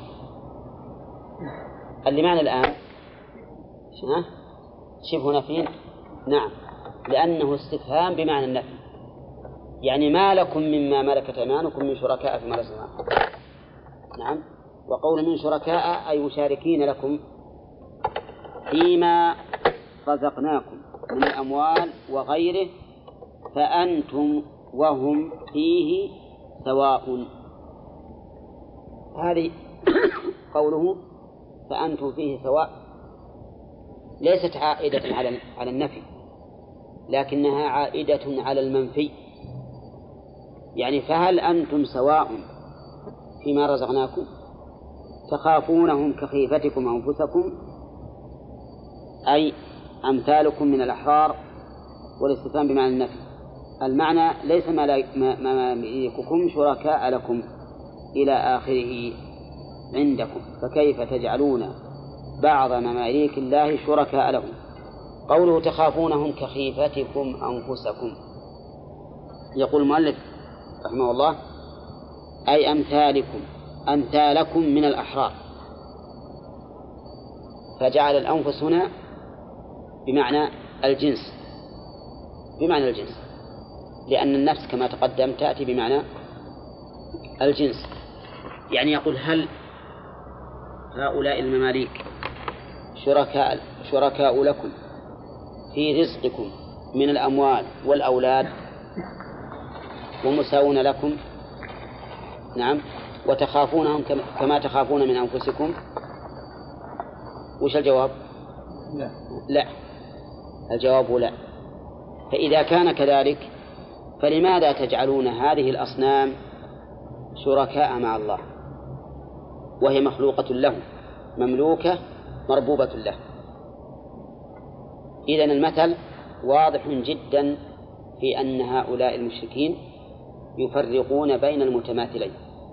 اللي معنا الآن شبه نفي، نعم، لأنه استفهام بمعنى النفي، يعني ما لكم مما ملكت أيمانكم من شركاء فيما رزقناكم. نعم، وقول من شركاء أي مشاركين لكم فيما رزقناكم من الأموال وغيره، فأنتم وهم فيه سواء. هذه قوله فأنتم فيه سواء ليست عائدة على النفي، لكنها عائدة على المنفي. يعني فهل أنتم سواء فيما رزقناكم تخافونهم كخيفتكم أنفسكم، أي أمثالكم من الأحرار، والاستفهام بمعنى النفي. المعنى ليس مماليككم شركاء لكم إلى آخره عندكم، فكيف تجعلون بعض مماليك الله شركاء لهم. قوله تخافونهم كخيفتكم أنفسكم، يقول المؤلف رحمه الله أي أمثالكم من الأحرار، فجعل الأنفس هنا بمعنى الجنس، لأن النفس كما تقدم تأتي بمعنى الجنس. يعني يقول هل هؤلاء المماليك شركاء لكم في رزقكم من الأموال والأولاد ومساوون لكم؟ نعم. وتخافونهم كما تخافون من أنفسكم؟ وش الجواب؟ لا، الجواب لا. فإذا كان كذلك فلماذا تجعلون هذه الأصنام شركاء مع الله وهي مخلوقة له، مملوكة مربوبة له؟ إذن المثل واضح جدا في أن هؤلاء المشركين يفرقون بين المتماثلين،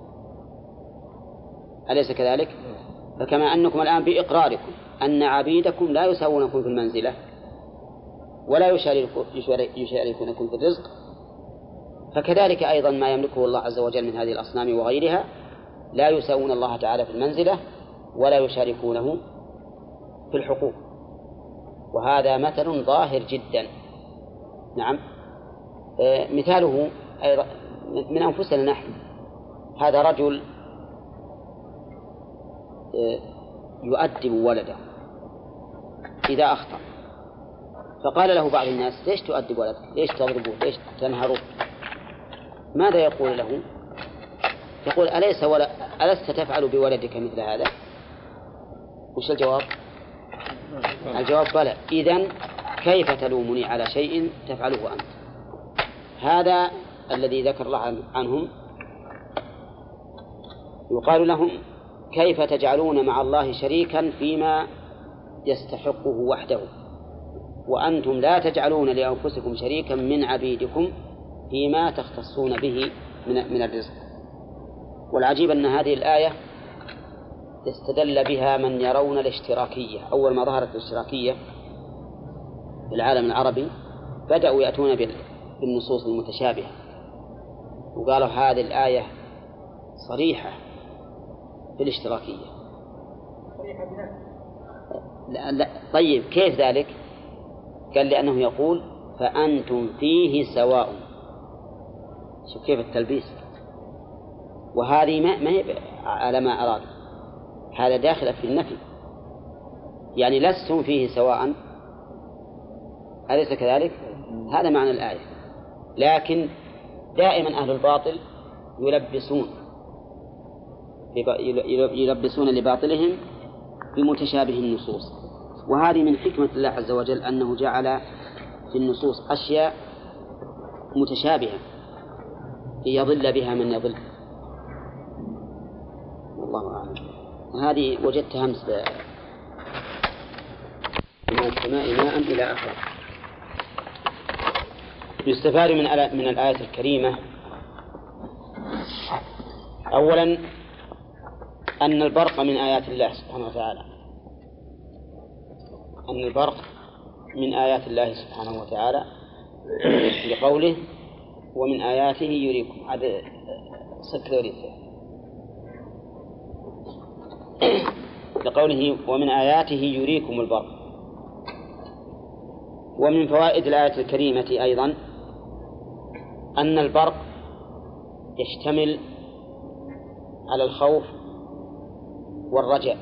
أليس كذلك؟ فكما أنكم الآن بإقراركم أن عبيدكم لا يساوونكم في المنزلة ولا يشاركونكم في الرزق، فكذلك أيضا ما يملكه الله عز وجل من هذه الأصنام وغيرها لا يساوون الله تعالى في المنزلة ولا يشاركونه في الحقوق. وهذا مثل ظاهر جدا. نعم. مثاله أيضا من أنفسنا نحن. هذا رجل يؤدب ولده إذا أخطأ، فقال له بعض الناس ليش تؤدب ولدك؟ ليش تضربه؟ ليش تنهره؟ ماذا يقول له؟ يقول ألست تفعل بولدك مثل هذا؟ وش الجواب؟ الجواب بلى. إذن كيف تلومني على شيء تفعله أنت؟ هذا الذي ذكر الله عنهم يقال لهم كيف تجعلون مع الله شريكا فيما يستحقه وحده، وأنتم لا تجعلون لأنفسكم شريكا من عبيدكم فيما تختصون به من الرزق. والعجيب أن هذه الآية استدل بها من يرون الاشتراكية. أول ما ظهرت الاشتراكية في العالم العربي بدأوا يأتون بالنصوص المتشابهة، وقالوا هذه الآية صريحة في الاشتراكية. لا. طيب كيف ذلك؟ قال لأنه يقول فأنتم فيه سواء. شوف كيف التلبيس. وهذه ما هي على ما أراد، هذا داخل في النفي، يعني لستم فيه سواء، أليس كذلك؟ هذا معنى الآية. لكن دائما أهل الباطل يلبسون لباطلهم بمتشابه النصوص، وهذه من حكمة الله عز وجل أنه جعل في النصوص أشياء متشابهة ليضل بها من يضل. والله أعلم. هذه وجدت همس من السماء ماء إلى آخره. يستفاد من الآية الكريمة أولا أن البرق من آيات الله سبحانه وتعالى، أن البرق من آيات الله سبحانه وتعالى لقوله ومن آياته يريكم لقوله ومن آياته يريكم البرق. ومن فوائد الآية الكريمة أيضا أن البرق يشتمل على الخوف والرجاء،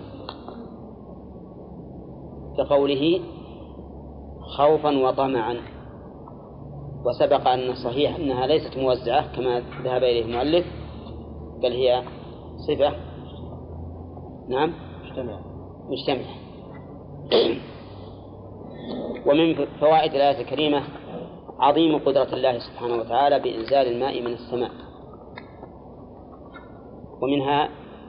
كقوله خوفا وطمعا. وسبق أن الصحيح أنها ليست موزعة كما ذهب إليه المؤلف، بل هي صفة نعم مجتمعة. ومن فوائد الآية الكريمة عظيم قدرة الله سبحانه وتعالى بإنزال الماء من السماء، ومنها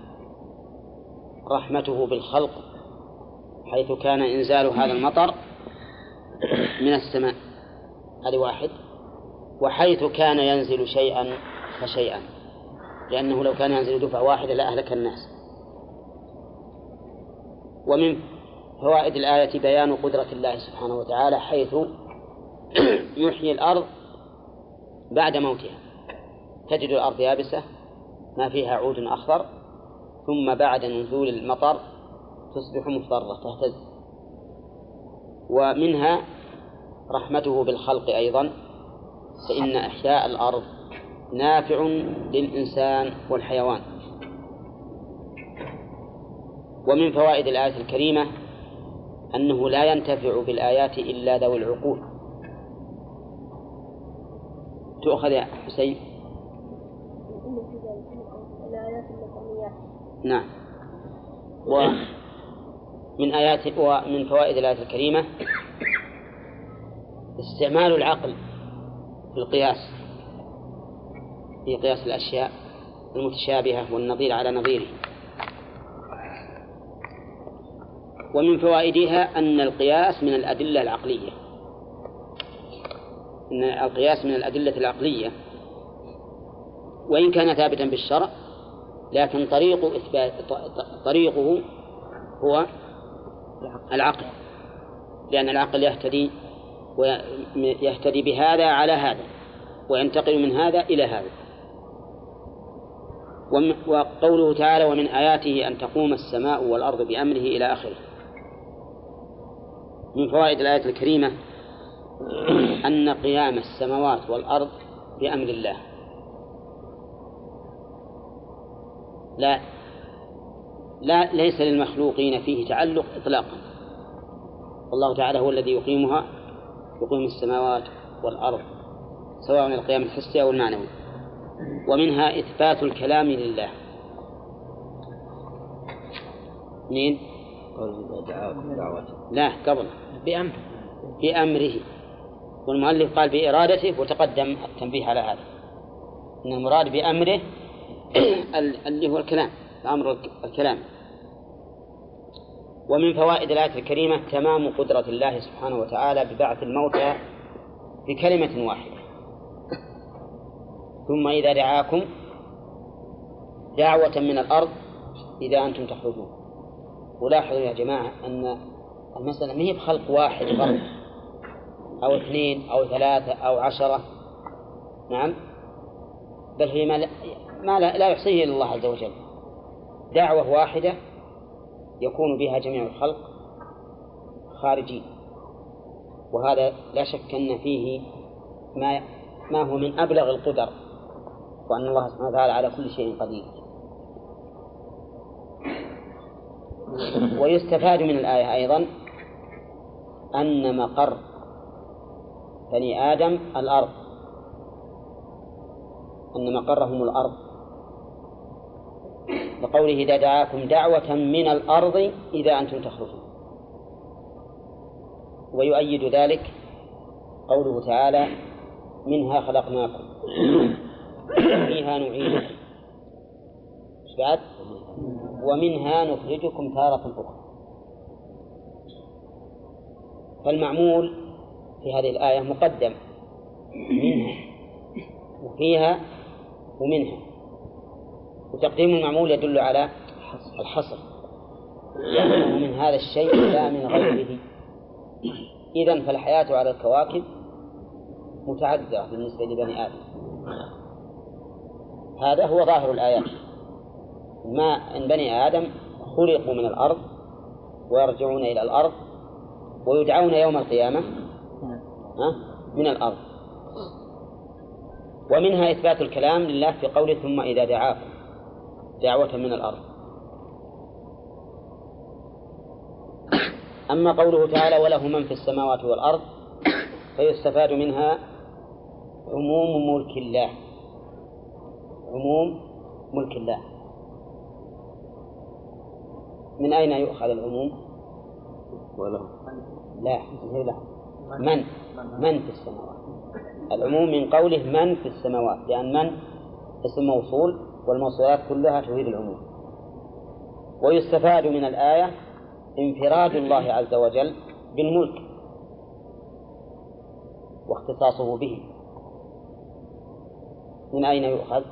رحمته بالخلق حيث كان إنزال هذا المطر من السماء، هذا واحد. وحيث كان ينزل شيئا فشيئا، لأنه لو كان ينزل دفعة واحدة لأهلك الناس. ومن فوائد الآية بيان قدرة الله سبحانه وتعالى حيث يحيي الأرض بعد موتها، تجد الأرض يابسة ما فيها عود أخضر، ثم بعد نزول المطر تصبح مخضرة تهتز. ومنها رحمته بالخلق أيضا، فإن إحياء الأرض نافع للإنسان والحيوان. ومن فوائد الآية الكريمة أنه لا ينتفع بالآيات إلا ذوي العقول. تؤخذ يا حسين؟ نعم. ومن فوائد الآية الكريمة استعمال العقل في القياس، في قياس الأشياء المتشابهة والنظير على نظيره. ومن فوائدها أن القياس من الأدلة العقلية، أن القياس من الأدلة العقلية، وإن كان ثابتا بالشرع لكن طريقه هو العقل، لأن العقل يهتدي بهذا على هذا وينتقل من هذا إلى هذا. وقوله تعالى ومن آياته أن تقوم السماء والأرض بأمره إلى آخره. من فوائد الآية الكريمة أن قيام السماوات والأرض بأمر الله، ليس للمخلوقين فيه تعلق إطلاقا. الله تعالى هو الذي يقيم السماوات والأرض، سواء القيام الحسي أو المعنوي. ومنها إثبات الكلام لله. مين؟ لا قبل بأمره، والمؤلف قال بإرادته، وتقدم التنبيه على هذا أن المراد بأمره اللي هو الكلام، أمر الكلام. ومن فوائد الآية الكريمة تمام قدرة الله سبحانه وتعالى ببعث الموتى بكلمة واحدة، ثم إذا دعاكم دعوة من الأرض إذا أنتم تخرجون. ولاحظوا يا جماعة أن المسألة ما هي بخلق واحد فرد أو 2 أو 3 أو 10، نعم، بل هي لا يحصيه إلا الله عز وجل. دعوة واحدة يكون بها جميع الخلق خارجين، وهذا لا شك أن فيه ما هو من أبلغ القدر، وأن الله سبحانه وتعالى على كل شيء قدير. ويستفاد من الآية أيضا أن مقر بني آدم الأرض، أن مقرهم الأرض، لقوله إذا دعاكم دعوة من الأرض إذا أنتم تخرجون. ويؤيد ذلك قوله تعالى منها خلقناكم وفيها نعيدكم بعد ومنها نخرجكم تارة أخرى. فالمعمول في هذه الآية مقدم، منها وفيها ومنها، وتقديم المعمول يدل على الحصر، يعني من هذا الشيء لا من غيره. إذن فالحياة على الكواكب متعددة بالنسبة لبني آدم. هذا هو ظاهر الآيات، ما إن بني آدم خلقوا من الأرض ويرجعون إلى الأرض ويدعون يوم القيامة من الأرض. ومنها إثبات الكلام لله في قوله ثم إذا دعاكم دعوة من الأرض. أما قوله تعالى وله من في السماوات والأرض فيستفاد منها عموم ملك الله، عموم ملك الله. من أين يؤخذ العموم؟ وله لا من في السماوات. العموم من قوله من في السماوات، لأن من اسم موصول والموصولات كلها تفيد العموم. ويستفاد من الآية انفراد الله عز وجل بالملك واختصاصه به. من أين يؤخذ؟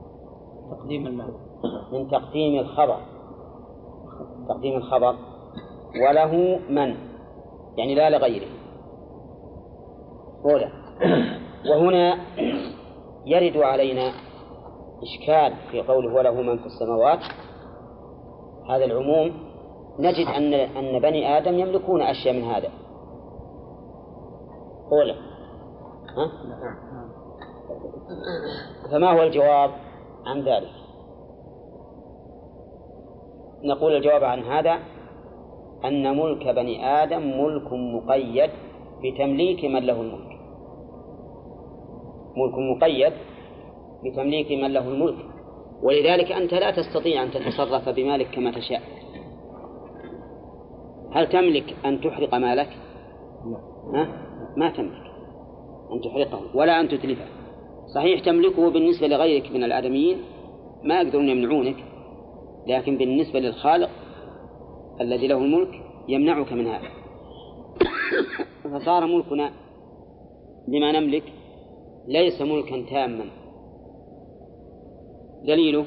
من تقديم الخبر، تقديم الخبر وله من، يعني لا لغيره. أولا، وهنا يرد علينا إشكال في قوله وله من في السماوات. هذا العموم نجد أن بني آدم يملكون أشياء من هذا. أولا، فما هو الجواب عن ذلك؟ نقول الجواب عن هذا أن ملك بني آدم ملك مقيد بتمليك من له الملك، ملك مقيد بتمليك من له الملك، ولذلك أنت لا تستطيع أن تتصرف بمالك كما تشاء. هل تملك أن تحرق مالك؟ ما تملك أن تحرقه ولا أن تتلفه. صحيح تملكه بالنسبة لغيرك من الآدميين ما يقدرون يمنعونك، لكن بالنسبة للخالق الذي له الملك يمنعك من هذا. فصار ملكنا لما نملك ليس ملكا تاما. دليله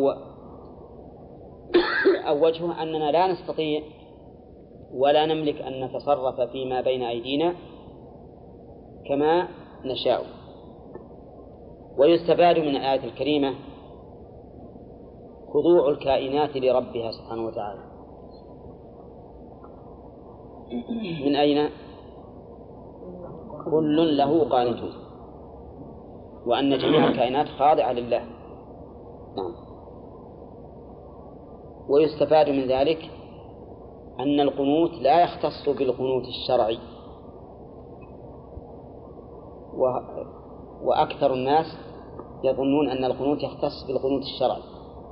أو وجهه أننا لا نستطيع ولا نملك أن نتصرف فيما بين أيدينا كما نشاء. ويستفاد من الآية الكريمة خضوع الكائنات لربها سبحانه وتعالى. من أين؟ كل له قانتون، وأن جميع الكائنات خاضعة لله. نعم. ويستفاد من ذلك أن القنوت لا يختص بالقنوت الشرعي، وأكثر الناس يظنون أن القنوت يختص بالقنوت الشرعي.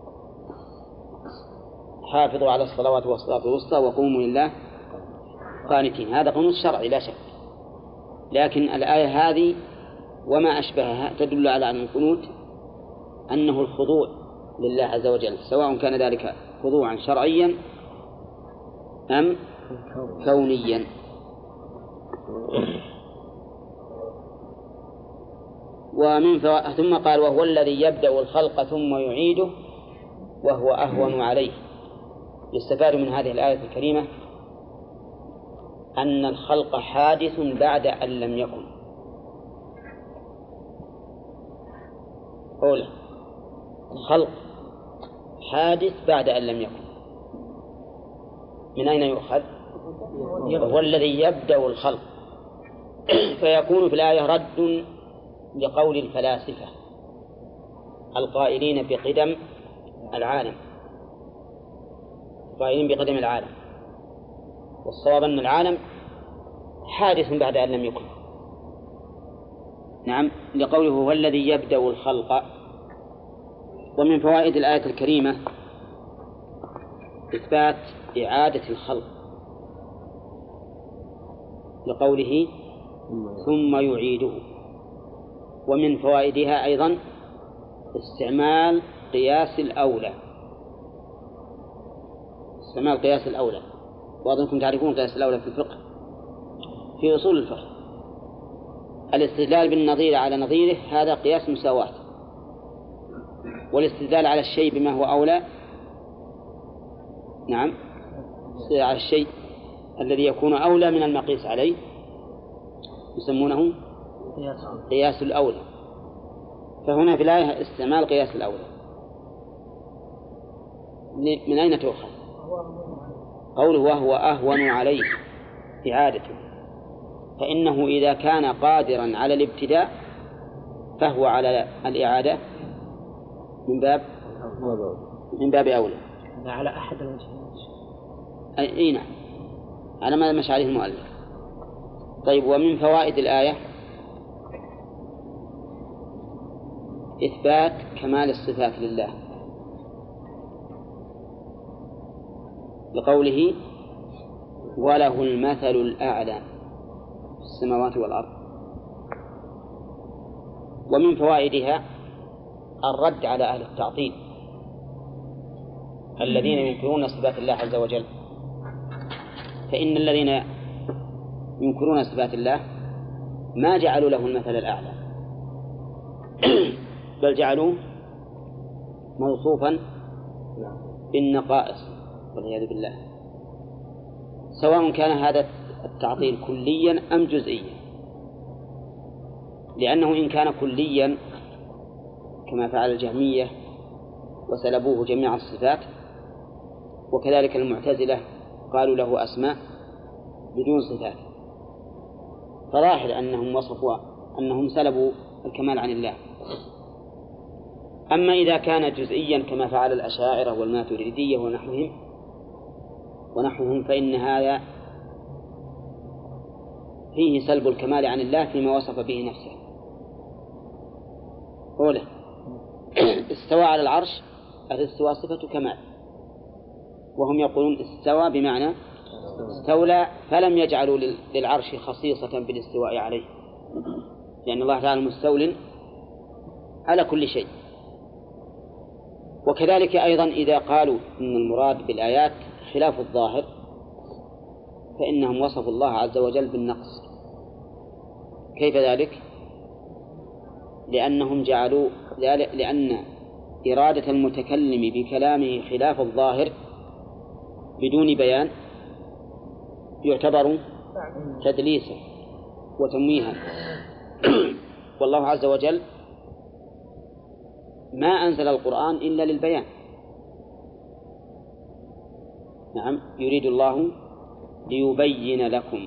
حافظوا على الصلوات والصلاة الوسطى وقوموا لله قانتين، هذا قنوت شرعي لا شك. لكن الآية هذه وما أشبهها تدل على أن القنوت أنه الخضوع لله عز وجل، سواء كان ذلك خضوعا شرعيا أم كونيا. ثم قال وهو الذي يبدأ الخلق ثم يعيده وهو أهون عليه. يستفاد من هذه الآية الكريمة أن الخلق حادث بعد أن لم يكن، أولى الخلق حادث بعد أن لم يكن. من أين يؤخذ؟ هو الذي يبدأ الخلق. فيكون في الآية رد لقول الفلاسفة القائلين بقدم العالم، والصواب أن العالم حادث بعد أن لم يكن. نعم، لقوله هو الذي يبدأ الخلق. ومن فوائد الآية الكريمة إثبات إعادة الخلق لقوله ثم يعيده. ومن فوائدها أيضا استعمال قياس الأولى. وأظنكم تعرفون قياس الأولى في الفقه، في أصول الفقه. الاستدلال بالنظير على نظيره هذا قياس مساواة، والاستدلال على الشيء بما هو أولى، نعم، على الشيء الذي يكون أولى من المقيس عليه يسمونه قياس الأولى. فهنا في الآية استعمال قياس الأولى. من أين تؤخذ؟ قوله وهو أهون عليه إعادته، فإنه إذا كان قادرا على الابتداء فهو على الإعادة من باب أولى. على أحد الوجهين. أي نعم، على ما مشى عليه المؤلف. طيب، ومن فوائد الآية إثبات كمال الصفات لله لقوله وله المثل الأعلى في السماوات والأرض. ومن فوائدها الرد على أهل التعطيل الذين ينكرون صفات الله عز وجل. فإن الذين ينكرون صفات الله ما جعلوا له المثل الأعلى، بل جعلوه موصوفا بالنقائص والعياذ بالله، سواء كان هذا التعطيل كليا أم جزئيا. لأنه إن كان كليا كما فعل الجهمية وسلبوه جميع الصفات، وكذلك المعتزلة قالوا له أسماء بدون صفات، فظاهر أنهم سلبوا الكمال عن الله. أما إذا كان جزئيا كما فعل الأشاعرة والماتريدية ونحوهم فإن هذا فيه سلب الكمال عن الله فيما وصف به نفسه. أولا استوى على العرش، الاستواء صفة كمال، وهم يقولون استوى بمعنى استولى، فلم يجعلوا للعرش خصيصة بالاستواء عليه، لأن الله تعالى مستول على كل شيء. وكذلك أيضا إذا قالوا إن المراد بالآيات خلاف الظاهر فإنهم وصفوا الله عز وجل بالنقص. كيف ذلك؟ لأنهم جعلوا لأن إرادة المتكلم بكلامه خلاف الظاهر بدون بيان يعتبر تدليسا وتمويها. والله عز وجل ما أنزل القرآن إلا للبيان. نعم، يريد الله ليبين لكم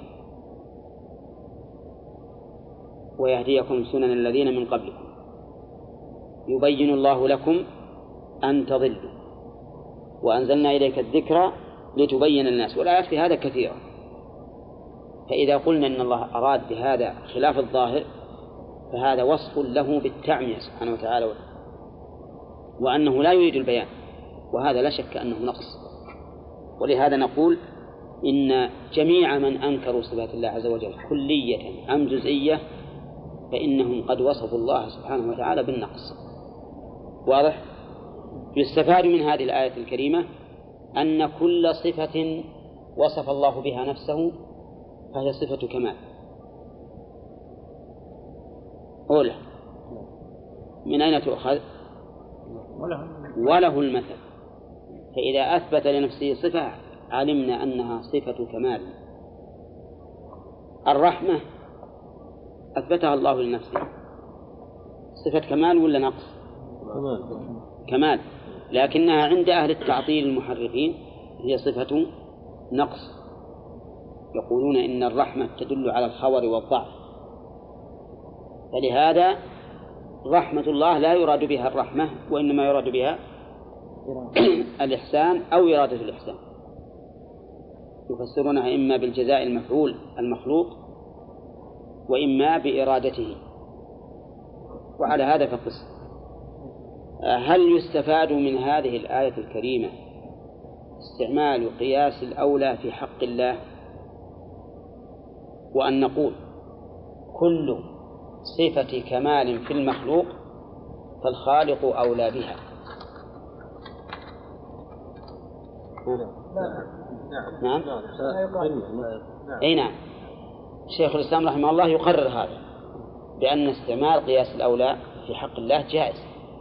ويهديكم سنن الذين من قبلكم، يبين الله لكم أن تضلوا وأنزلنا إليك الذكر لتبين الناس. والآيات في هذا كثيرة. فإذا قلنا إن الله أراد بهذا خلاف الظاهر فهذا وصف له بالتعمية سبحانه وتعالى، وأنه لا يريد البيان، وهذا لا شك أنه نقص. ولهذا نقول إن جميع من أنكروا صفات الله عز وجل كلية أم جزئية فإنهم قد وصفوا الله سبحانه وتعالى بالنقص. واضح؟ يستفاد من هذه الآية الكريمة أن كل صفة وصف الله بها نفسه فهي صفة كمال. أولى من أين تؤخذ؟ وله المثل. فإذا أثبت لنفسه صفة علمنا أنها صفة كمال. الرحمة أثبتها الله لنفسه، صفة كمال ولا نقص؟ كمال، لكنها عند أهل التعطيل المحرفين هي صفة نقص، يقولون إن الرحمة تدل على الخور والضعف، فلهذا رحمة الله لا يراد بها الرحمة، وإنما يراد بها الإحسان أو إرادة الإحسان. يفسرونها إما بالجزاء المفعول المخلوق وإما بإرادته. وعلى هذا فقس. هل يستفاد من هذه الآية الكريمة استعمال قياس الأولى في حق الله، وأن نقول كل صفة كمال في المخلوق فالخالق أولى بها؟ نعم. أي نعم. شيخ الإسلام رحمه الله يقرر هذا بأن استعمال قياس الأولى في حق الله جائز.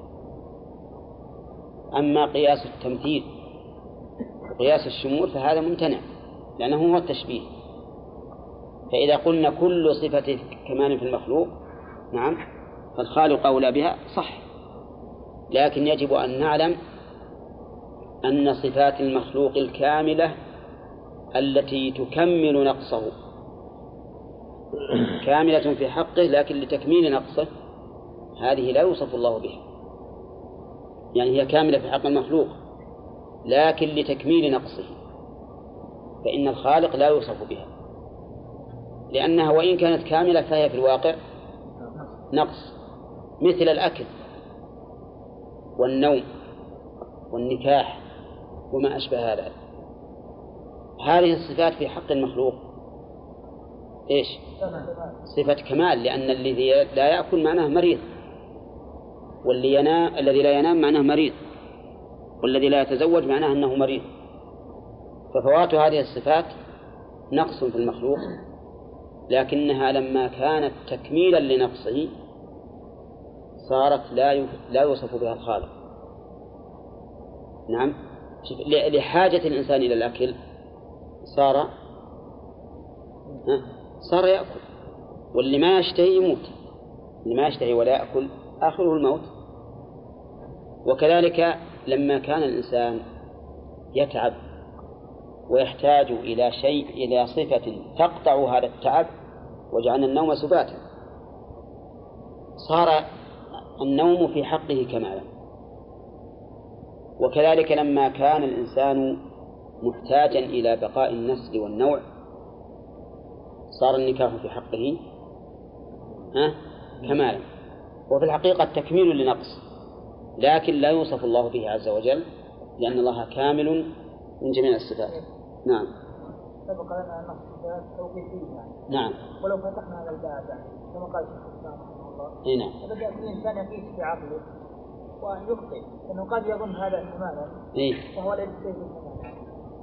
أما قياس التمثيل وقياس الشمول فهذا ممتنع، لأنه هو التشبيه. فإذا قلنا كل صفة كمال في المخلوق نعم فالخالق أولى بها صح، لكن يجب أن نعلم أن صفات المخلوق الكاملة التي تكمل نقصه كاملة في حقه، لكن لتكميل نقصه هذه لا يوصف الله بها. يعني هي كاملة في حق المخلوق لكن لتكميل نقصه، فإن الخالق لا يوصف بها، لأنها وإن كانت كاملة فهي في الواقع نقص، مثل الأكل والنوم والنكاح وما أشبه هذا. هذه الصفات في حق المخلوق إيش؟ صفة كمال، لأن الذي لا يأكل معناه مريض، الذي لا ينام معناه مريض، والذي لا يتزوج معناه أنه مريض. ففوات هذه الصفات نقص في المخلوق، لكنها لما كانت تكميلا لنقصه صارت لا يوصف بها الخالق. نعم. لحاجة الإنسان إلى الأكل صار يأكل، واللي ما يشتهي يموت، اللي ما يشتهي ولا يأكل آخره الموت. وكذلك لما كان الإنسان يتعب ويحتاج إلى شيء، إلى صفة تقطع هذا التعب وجعلنا النوم سباتا، صار النوم في حقه كمالا. وكذلك لما كان الإنسان محتاجا إلى بقاء النسل والنوع صار النكاح في حقه كمالا. وفي الحقيقة تكميل لنقص، لكن لا يوصف الله به عز وجل، لأن الله كامل من جميع الصفات. نعم. سبق لنا أن الصفات توقيفية يعني. نعم. ولو فتحنا هذا الباب يعني كما قال الشيخ الإسلام رحمه الله. إيه نعم. فبدأ في إنسان يقيس بعقله وأن يخطئ، لأنه قد يظن هذا كمالا وهو ليس كمالا.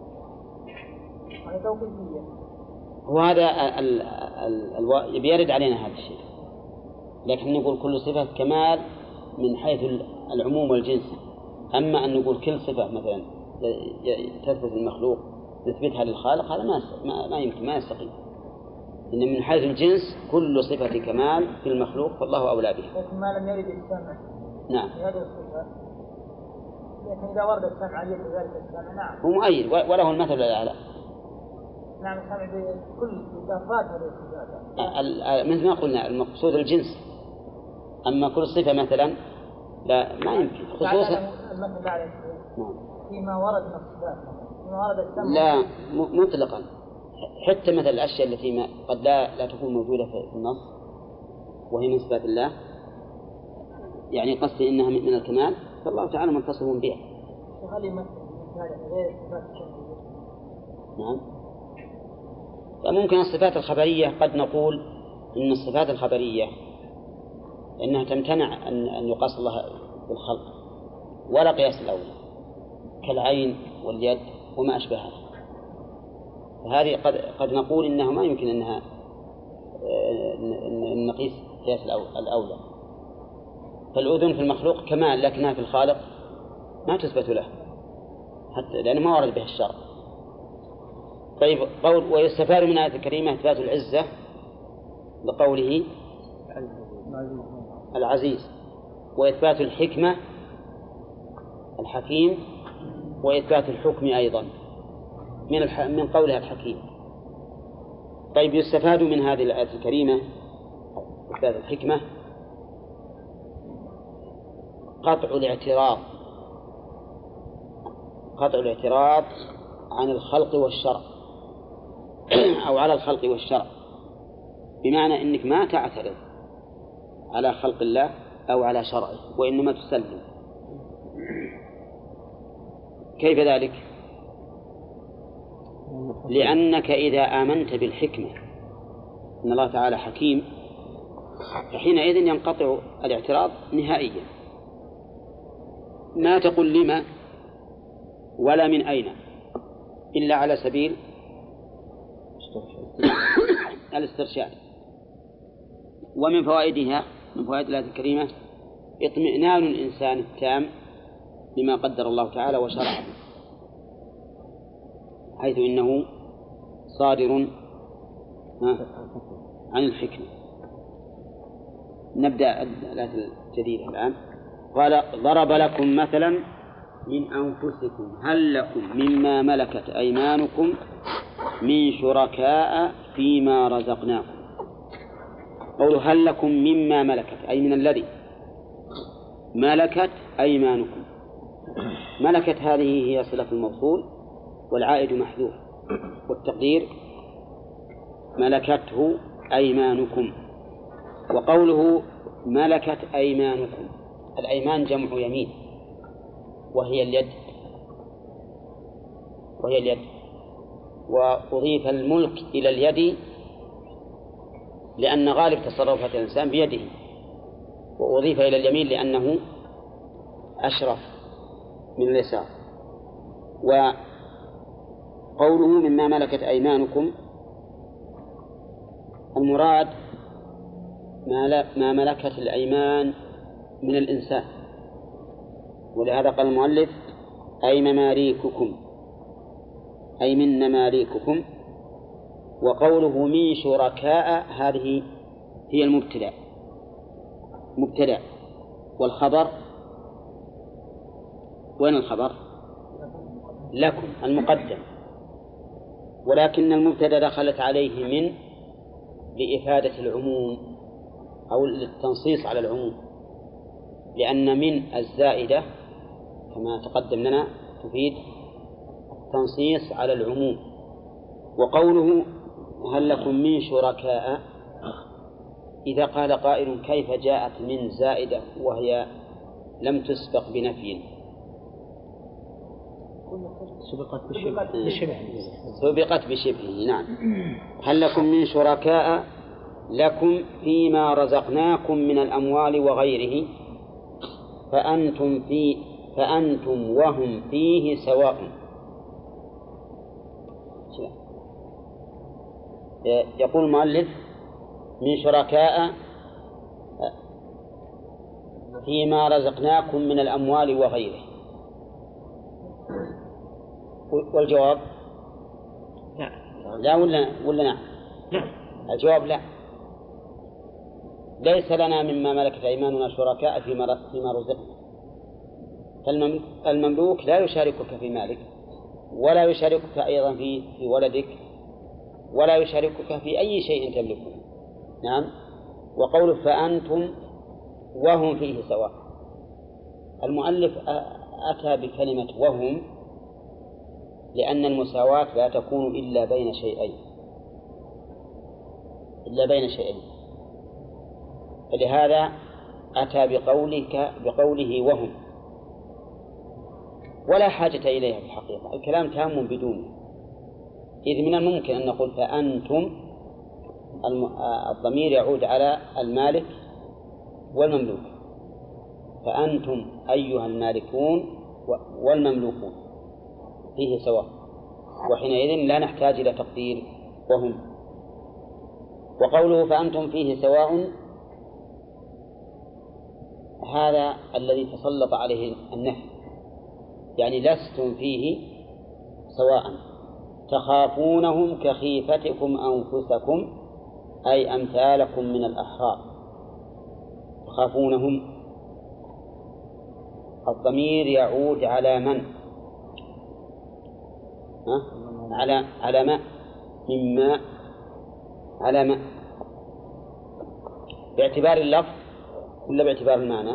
هذه توقيفية. وهذا يرد علينا هذا الشيء، لكن نقول كل صفة كمال من حيث العموم والجنس. أما أن نقول كل صفة مثلا تثبت المخلوق نثبتها للخالق هذا ما يمكن، ما يستقيم. إن من حيث الجنس كل صفة كمال في المخلوق فالله أولى بها. لكن ما لم يرد السمع. نعم. هذه الصفة. لكن إذا ورد السمع عليه ذلك السمع نعم. هو مؤيد وله المثل الأعلى. نعم. السمع بكل إضافات هذه الصفات. مثل ما قلنا المقصود الجنس. أما كل صفة مثلا لا ما يمكن، خصوصا المثل عليه فيما ورد من الصفات، فيما ورد السمع لا مطلقا. حتى مثل الأشياء التي قد لا تكون موجودة في النص وهي من صفات الله، يعني قصدي إنها من الكمال، فالله تعالى متصف بها. وهل يمثل غير الصفات الشرعية؟ نعم. فممكن الصفات الخبرية قد نقول إن الصفات الخبرية إنها تمتنع أن يقاس الله بالخلق ولا قياس الأول، كالعين واليد وما أشبهها. فهذه قد نقول إنها ما يمكن أنها نقيس قياس الأولى. فالأذن في المخلوق كمال، لكنها في الخالق ما تثبت له حتى لأنه ما ورد به الشرع. طيب قول ويستفاد من آية الكريمة إثبات العزة لقوله العزيز، وإثبات الحكمة الحكيم وإثبات الحكم أيضا من قولها الحكيم. طيب، يستفاد من هذه الآية الكريمة إثبات الحكمة قطع الاعتراض عن الخلق والشرع أو على الخلق والشرع، بمعنى أنك ما تعترض على خلق الله أو على شرعه، وإنما تسلم. كيف ذلك؟ لأنك إذا آمنت بالحكمة أن الله تعالى حكيم فحينئذ ينقطع الاعتراض نهائيا. ما تقول لما ولا من أين إلا على سبيل الاسترشاد. ومن فوائدها، من فوائد الآية الكريمة، اطمئنان الإنسان التام بما قدر الله تعالى وشرعه، حيث إنه صادر عن الحكمة. نبدأ الآية الجديدة الآن. قال: ضرب لكم مثلا من أنفسكم هل لكم مما ملكت أيمانكم من شركاء فيما رزقناكم. قولوا هل لكم مما ملكت، أي من الذي ملكت أيمانكم. ملكت هذه هي صلة الموصول والعائد محذوف، والتقدير ملكته أيمانكم. وقوله ملكت أيمانكم، الأيمان جمع يمين وهي اليد، وأضيف الملك إلى اليد لأن غالب تصرفات الإنسان بيده، وأضيف إلى اليمين لأنه أشرف من اليسار. وقوله مما ملكت أيمانكم، المراد ما ملكت الأيمان من الإنسان، ولهذا قال المؤلف أي مماليككم، أي من مماليككم. وقوله من شركاء هذه هي مبتدأ، والخبر وين الخبر؟ لكم المقدم، ولكن المبتدأ دخلت عليه من لإفادة العموم أو للتنصيص على العموم، لأن من الزائدة كما تقدم لنا تفيد التنصيص على العموم. وقوله هل لكم من شركاء، إذا قال قائل كيف جاءت من زائدة وهي لم تسبق بنفي؟ سبقت بشبه. نعم. هل لكم من شركاء لكم فيما رزقناكم من الأموال وغيره فأنتم وهم فيه سواء. يقول المؤلف من شركاء فيما رزقناكم من الأموال وغيره، والجواب لا ولا نعم؟ الجواب لا، ليس لنا مما ملكت أيماننا شركاء فيما رزقنا. فالمملوك لا يشاركك في مالك، ولا يشاركك أيضا في ولدك، ولا يشاركك في أي شيء تملكه. نعم. وقوله فأنتم وهم فيه سواء، المؤلف أتى بكلمة وهم لأن المساواة لا تكون إلا بين شيئين، فلهذا أتى بقوله وهم، ولا حاجة إليها في الحقيقة، الكلام تام بدونه، إذ من الممكن أن نقول فأنتم الضمير يعود على المالك والمملوك، فأنتم أيها المالكون والمملوكون فيه سواء، وحينئذ لا نحتاج إلى تقدير وهم. وقوله فأنتم فيه سواء هذا الذي تسلط عليه النفي، يعني لستم فيه سواء، تخافونهم كخيفتكم أنفسكم أي أمثالكم من الأحرار، تخافونهم الضمير يعود على من؟ على ماء، مما على ماء، باعتبار اللفظ ولا باعتبار المعنى؟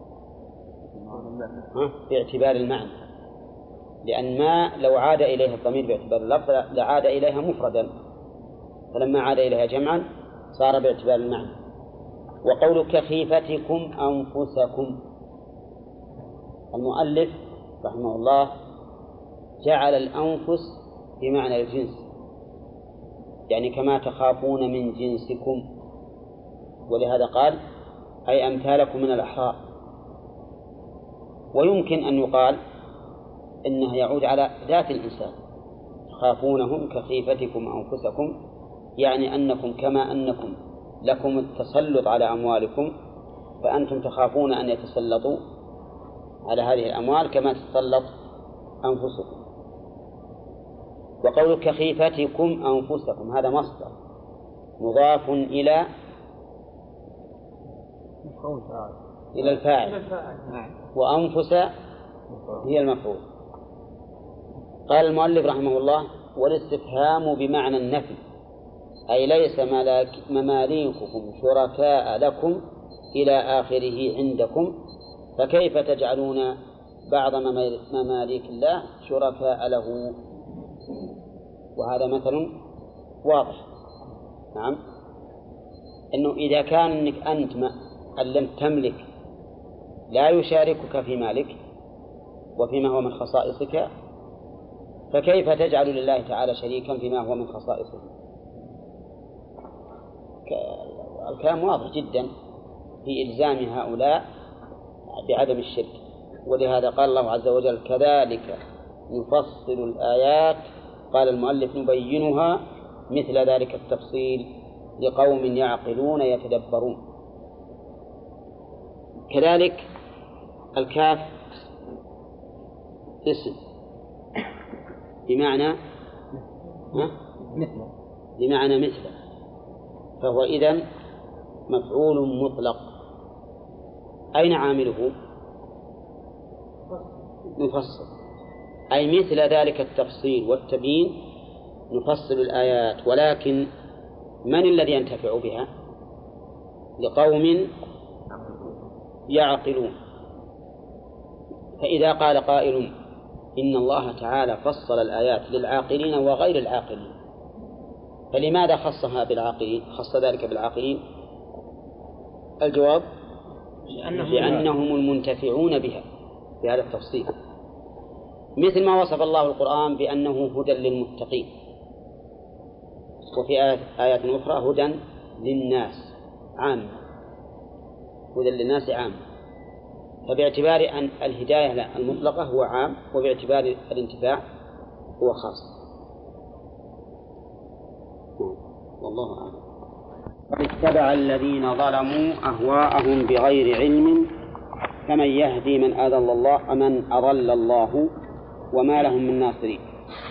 باعتبار المعنى، لأن ما لو عاد إليها الضمير باعتبار اللفظ لعاد إليها مفردا، فلما عاد إليها جمعا صار باعتبار المعنى. وقول كخيفتكم أنفسكم، المؤلف رحمه الله جعل الأنفس بمعنى الجنس، يعني كما تخافون من جنسكم، ولهذا قال أي أمثالكم من الأحرار. ويمكن أن يقال إنه يعود على ذات الإنسان، تخافونهم كخيفتكم أنفسكم، يعني أنكم كما أنكم لكم التسلط على أموالكم فأنتم تخافون أن يتسلطوا على هذه الأموال كما تتسلط أنفسكم. وقول كخيفتكم أنفسكم هذا مصدر مضاف إلى الفاعل، وأنفس هي المفعول. قال المؤلف رحمه الله والاستفهام بمعنى النفي، أي ليس مماليككم شركاء لكم إلى آخره عندكم، فكيف تجعلون بعض مماليك الله شركاء له؟ وهذا مثل واضح. نعم، إنه إذا كان إنك أنت أن لم تملك لا يشاركك في مالك وفيما هو من خصائصك، فكيف تجعل لله تعالى شريكا فيما هو من خصائصه؟ الكلام واضح جدا في إلزام هؤلاء بعدم الشرك. ولهذا قال الله عز وجل كذلك نفصل الآيات، قال المؤلف نبينها مثل ذلك التفصيل لقوم يعقلون يتدبرون. كذلك الكاف اسم بمعنى مثل، فهو إذن مفعول مطلق. أين عامله؟ نفصل، أي مثل ذلك التفصيل والتبيين نفصل الآيات، ولكن من الذي ينتفع بها؟ لقوم يعقلون. فإذا قال قائل إن الله تعالى فصل الآيات للعاقلين وغير العاقلين، فلماذا خصها بالعاقلين؟ خص ذلك بالعاقلين؟ الجواب لأنهم المنتفعون بها بهذا التفصيل، مثل ما وصف الله القرآن بأنه هدى للمتقين، وفي آيات أخرى هدى للناس عامة، هدى للناس عامة. فباعتبار أن الهداية المطلقة هو عام، وباعتبار الانتفاع هو خاص. والله أعلم. اتبع الذين ظلموا أهواءهم بغير علم فمن يهدي من أضل الله وما لهم من ناصرين.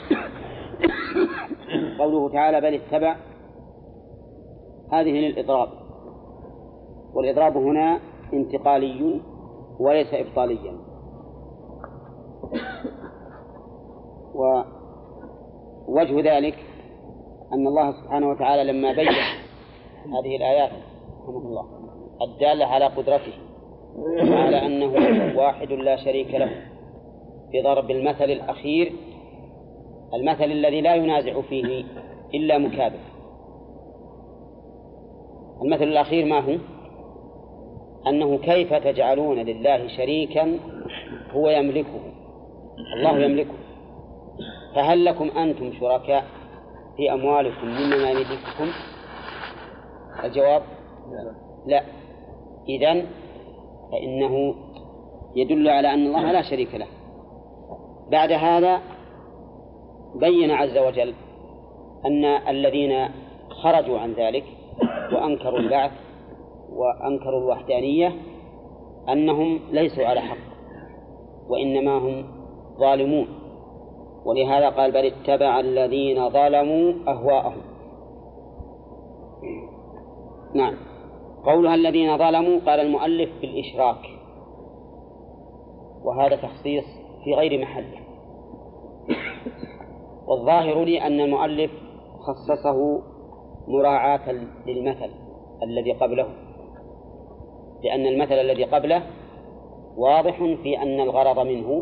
قوله تعالى بل اتبع، هذه للإضراب، والإضراب هنا انتقالي وليس إبطاليا. ووجه ذلك أن الله سبحانه وتعالى لما بين هذه الآيات الدالة على قدرته وعلى أنه واحد لا شريك له بضرب المثل الأخير، المثل الذي لا ينازع فيه إلا مكابر. المثل الأخير ما هو؟ أنه كيف تجعلون لله شريكا هو يملكه، الله يملكه، فهل لكم أنتم شركاء في أموالكم مما يملككم؟ الجواب لا. إذن فإنه يدل على أن الله لا شريك له. بعد هذا بين عز وجل أن الذين خرجوا عن ذلك وأنكروا البعث وأنكروا الوحدانية أنهم ليسوا على حق وإنما هم ظالمون. ولهذا قال بل اتبع الذين ظلموا أهواءهم. نعم، قولها الذين ظلموا قال المؤلف بالإشراك، وهذا تخصيص في غير محله. والظاهر لي أن المؤلف خصصه مراعاة للمثل الذي قبله، لأن المثل الذي قبله واضح في أن الغرض منه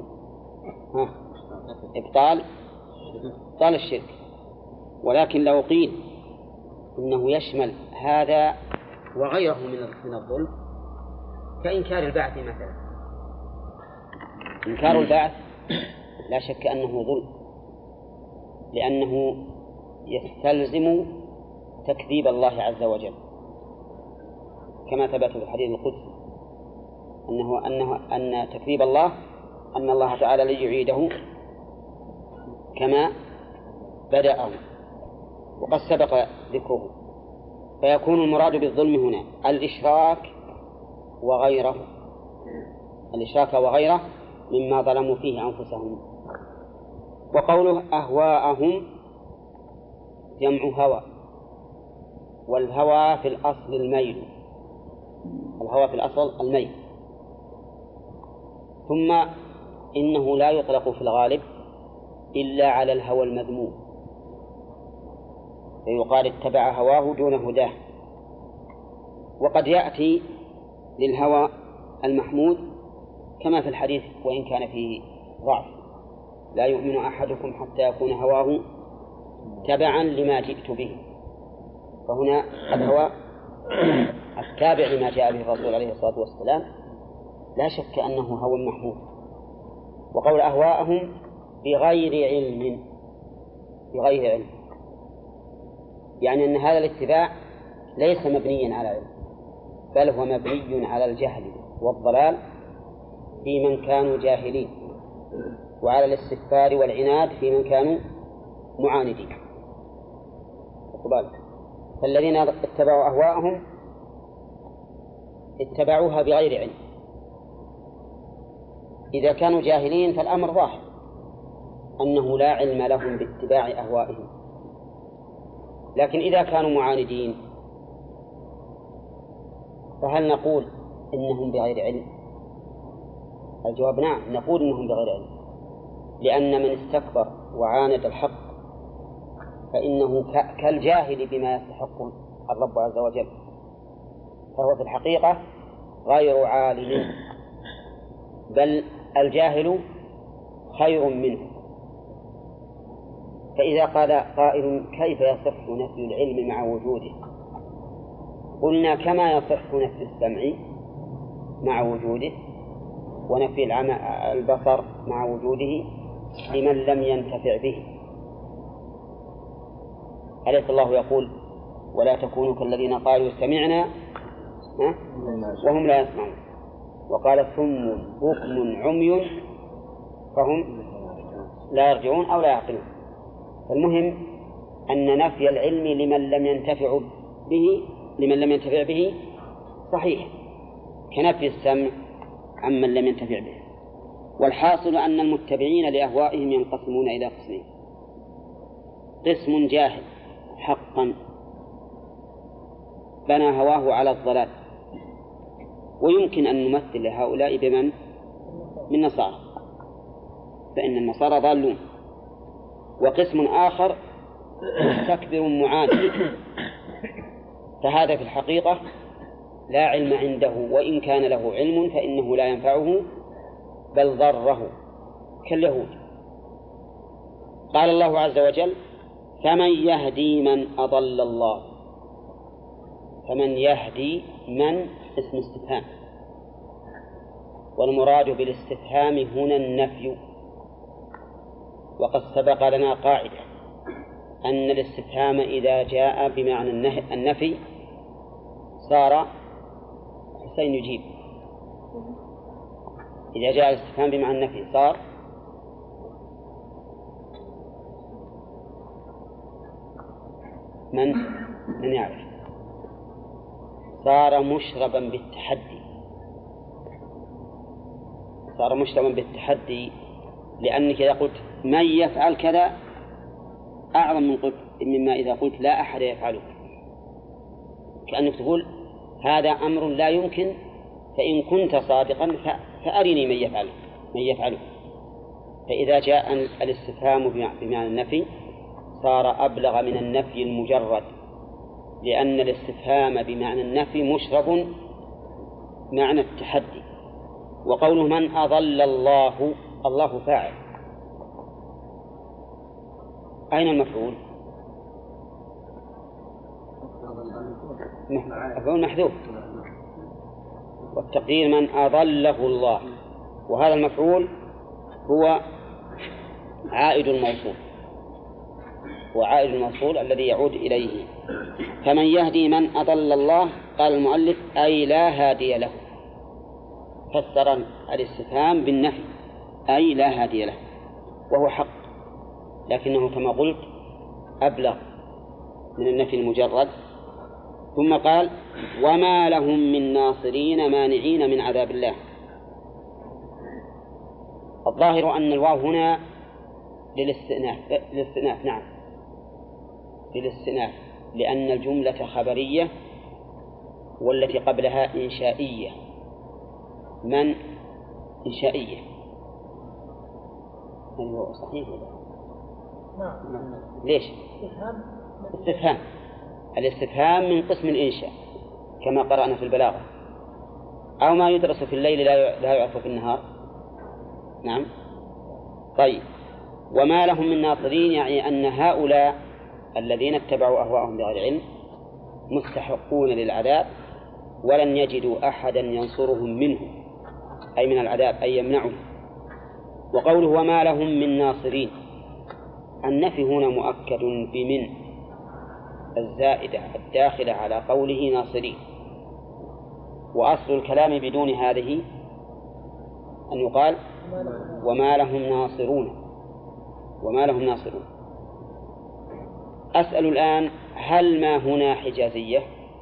إبطال الشرك، ولكن لو قيل إنه يشمل هذا وغيره من الظلم كإنكار البعث مثلا. إنكار البعث لا شك أنه ظلم، لأنه يستلزم تكذيب الله عز وجل، كما ثبت في الحديث القدسي أن تكذيب الله أن الله تعالى لن يعيده كما بدأه، وقد سبق ذكره. فيكون المراد بالظلم هنا الإشراك وغيره مما ظلموا فيه أنفسهم. وقوله أهواءهم جمع هوى، والهوى في الأصل الميل، الهوى في الأصل الميل. ثم إنه لا يطلق في الغالب إلا على الهوى المذموم، فيقال اتبع هواه دون هداه. وقد يأتي للهوى المحمود كما في الحديث وإن كان فيه ضعف: لا يؤمن أحدكم حتى يكون هواه تبعا لما جئت به. فهنا الهوى التابع لما جاء به الرسول عليه الصلاة والسلام لا شك أنه هوى محمود. وقول أهواءهم بغير علم، يعني أن هذا الاتباع ليس مبنيا على علم، بل هو مبني على الجهل والضلال في من كانوا جاهلين، وعلى الاستكبار والعناد في من كانوا معاندين. فالذين اتبعوا أهواءهم اتبعوها بغير علم. إذا كانوا جاهلين فالأمر ظاهر أنه لا علم لهم باتباع أهوائهم، لكن إذا كانوا معاندين فهل نقول إنهم بغير علم؟ الجواب نعم، نقول إنهم بغير علم، لأن من استكبر وعاند الحق فإنه كالجاهل بما يستحق الرب عز وجل، فهو في الحقيقة غير عالم، بل الجاهل خير منه. فإذا قال قائل كيف يصح نفي العلم مع وجوده؟ قلنا كما يصح نفي السمع مع وجوده ونفي البصر مع وجوده لمن لم ينتفع به. أليس الله يقول ولا تكونوا كالذين قالوا سمعنا وهم لا يسمعون، وقال ثم بكم عمي فهم لا يرجعون أو لا يعقلون. المهم أن نفي العلم لمن لم ينتفع به صحيح كنفي السمع عمن لم ينتفع به. والحاصل أن المتبعين لأهوائهم ينقسمون إلى قسمين: قسم جاهل حقا بنى هواه على الضلال، ويمكن أن نمثل لهؤلاء بمن؟ من نصارى، فإن النصارى ضالون. وقسم آخر مستكبر معاند، فهذا في الحقيقة لا علم عنده، وإن كان له علم فإنه لا ينفعه بل ضره كاليهود. قال الله عز وجل: فمن يهدي من أضل الله. فمن يهدي من اسم استفهام، والمراد بالاستفهام هنا النفي. وقد سبق لنا قاعدة أن الاستفهام إذا جاء بمعنى النفي صار حسين يجيب، إذا جاء الاستفهام بمعنى النفي صار من يعرف، صار مشربا بالتحدي، صار مشربا بالتحدي، لأنك إذا قلت من يفعل كذا أعظم مما إذا قلت لا أحد يفعله، كأنك تقول هذا أمر لا يمكن، فإن كنت صادقا فأرني من يفعله. من يفعله. فإذا جاء الاستفهام بمعنى النفي صار أبلغ من النفي المجرد، لأن الاستفهام بمعنى النفي مشرب معنى التحدي. وقوله من أضل الله، الله فاعل، أين المفعول؟ مفعول محذوف، والتقدير من أضله الله، وهذا المفعول هو عائد الموصول، وعائد الموصول الذي يعود إليه. فمن يهدي من أضل الله، قال المؤلف أي لا هادي له، فسر الاستفهام بالنفي أي لا هادي له، وهو حق، لكنه كما قلت أبلغ من النفي المجرد. ثم قال وما لهم من ناصرين مانعين من عذاب الله. الظاهر أن الواو هنا للاستئناف، نعم للاستئناف، لأن الجملة خبرية والتي قبلها إنشائية. من إنشائية، هل هو صحيح ولا؟ نعم. ليش؟ استفهام. الاستفهام من قسم الإنشاء كما قرأنا في البلاغة، أو ما يدرس في الليل لا يعرف في النهار. نعم. طيب، وما لهم من ناصرين، يعني أن هؤلاء الذين اتبعوا أهواءهم بغير علم مستحقون للعذاب، ولن يجدوا أحدا ينصرهم منه، أي من العذاب، أي يمنعه. وقوله وما لهم من ناصرين، النفي هنا مؤكد بمن الزائدة الداخلة على قوله ناصرين، وأصل الكلام بدون هذه أن يقال وما لهم ناصرون، وما لهم ناصرون. أسأل الآن هل ما هنا حجازية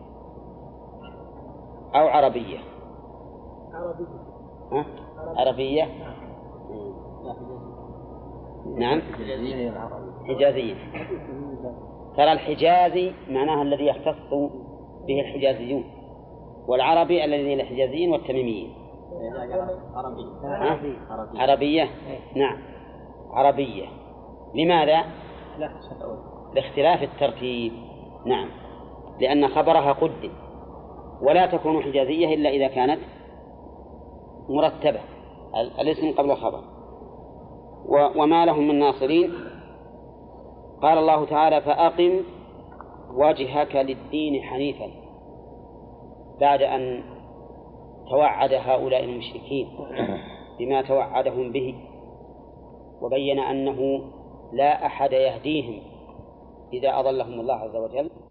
أو عربية؟ عربية. نعم حجازية. ترى الحجازي معناها الذي يختص به الحجازيون، والعربي الذين الحجازيين والتميميين. عربية. نعم عربية. لماذا؟ لاختلاف الترتيب. نعم، لأن خبرها قدم، ولا تكون حجازية إلا إذا كانت مرتبة، الاسم قبل الخبر. وما لهم من ناصرين، قال الله تعالى فأقم وجهك للدين حنيفا، بعد أن توعد هؤلاء المشركين بما توعدهم به، وبين أنه لا أحد يهديهم إذا أضلهم الله عز وجل،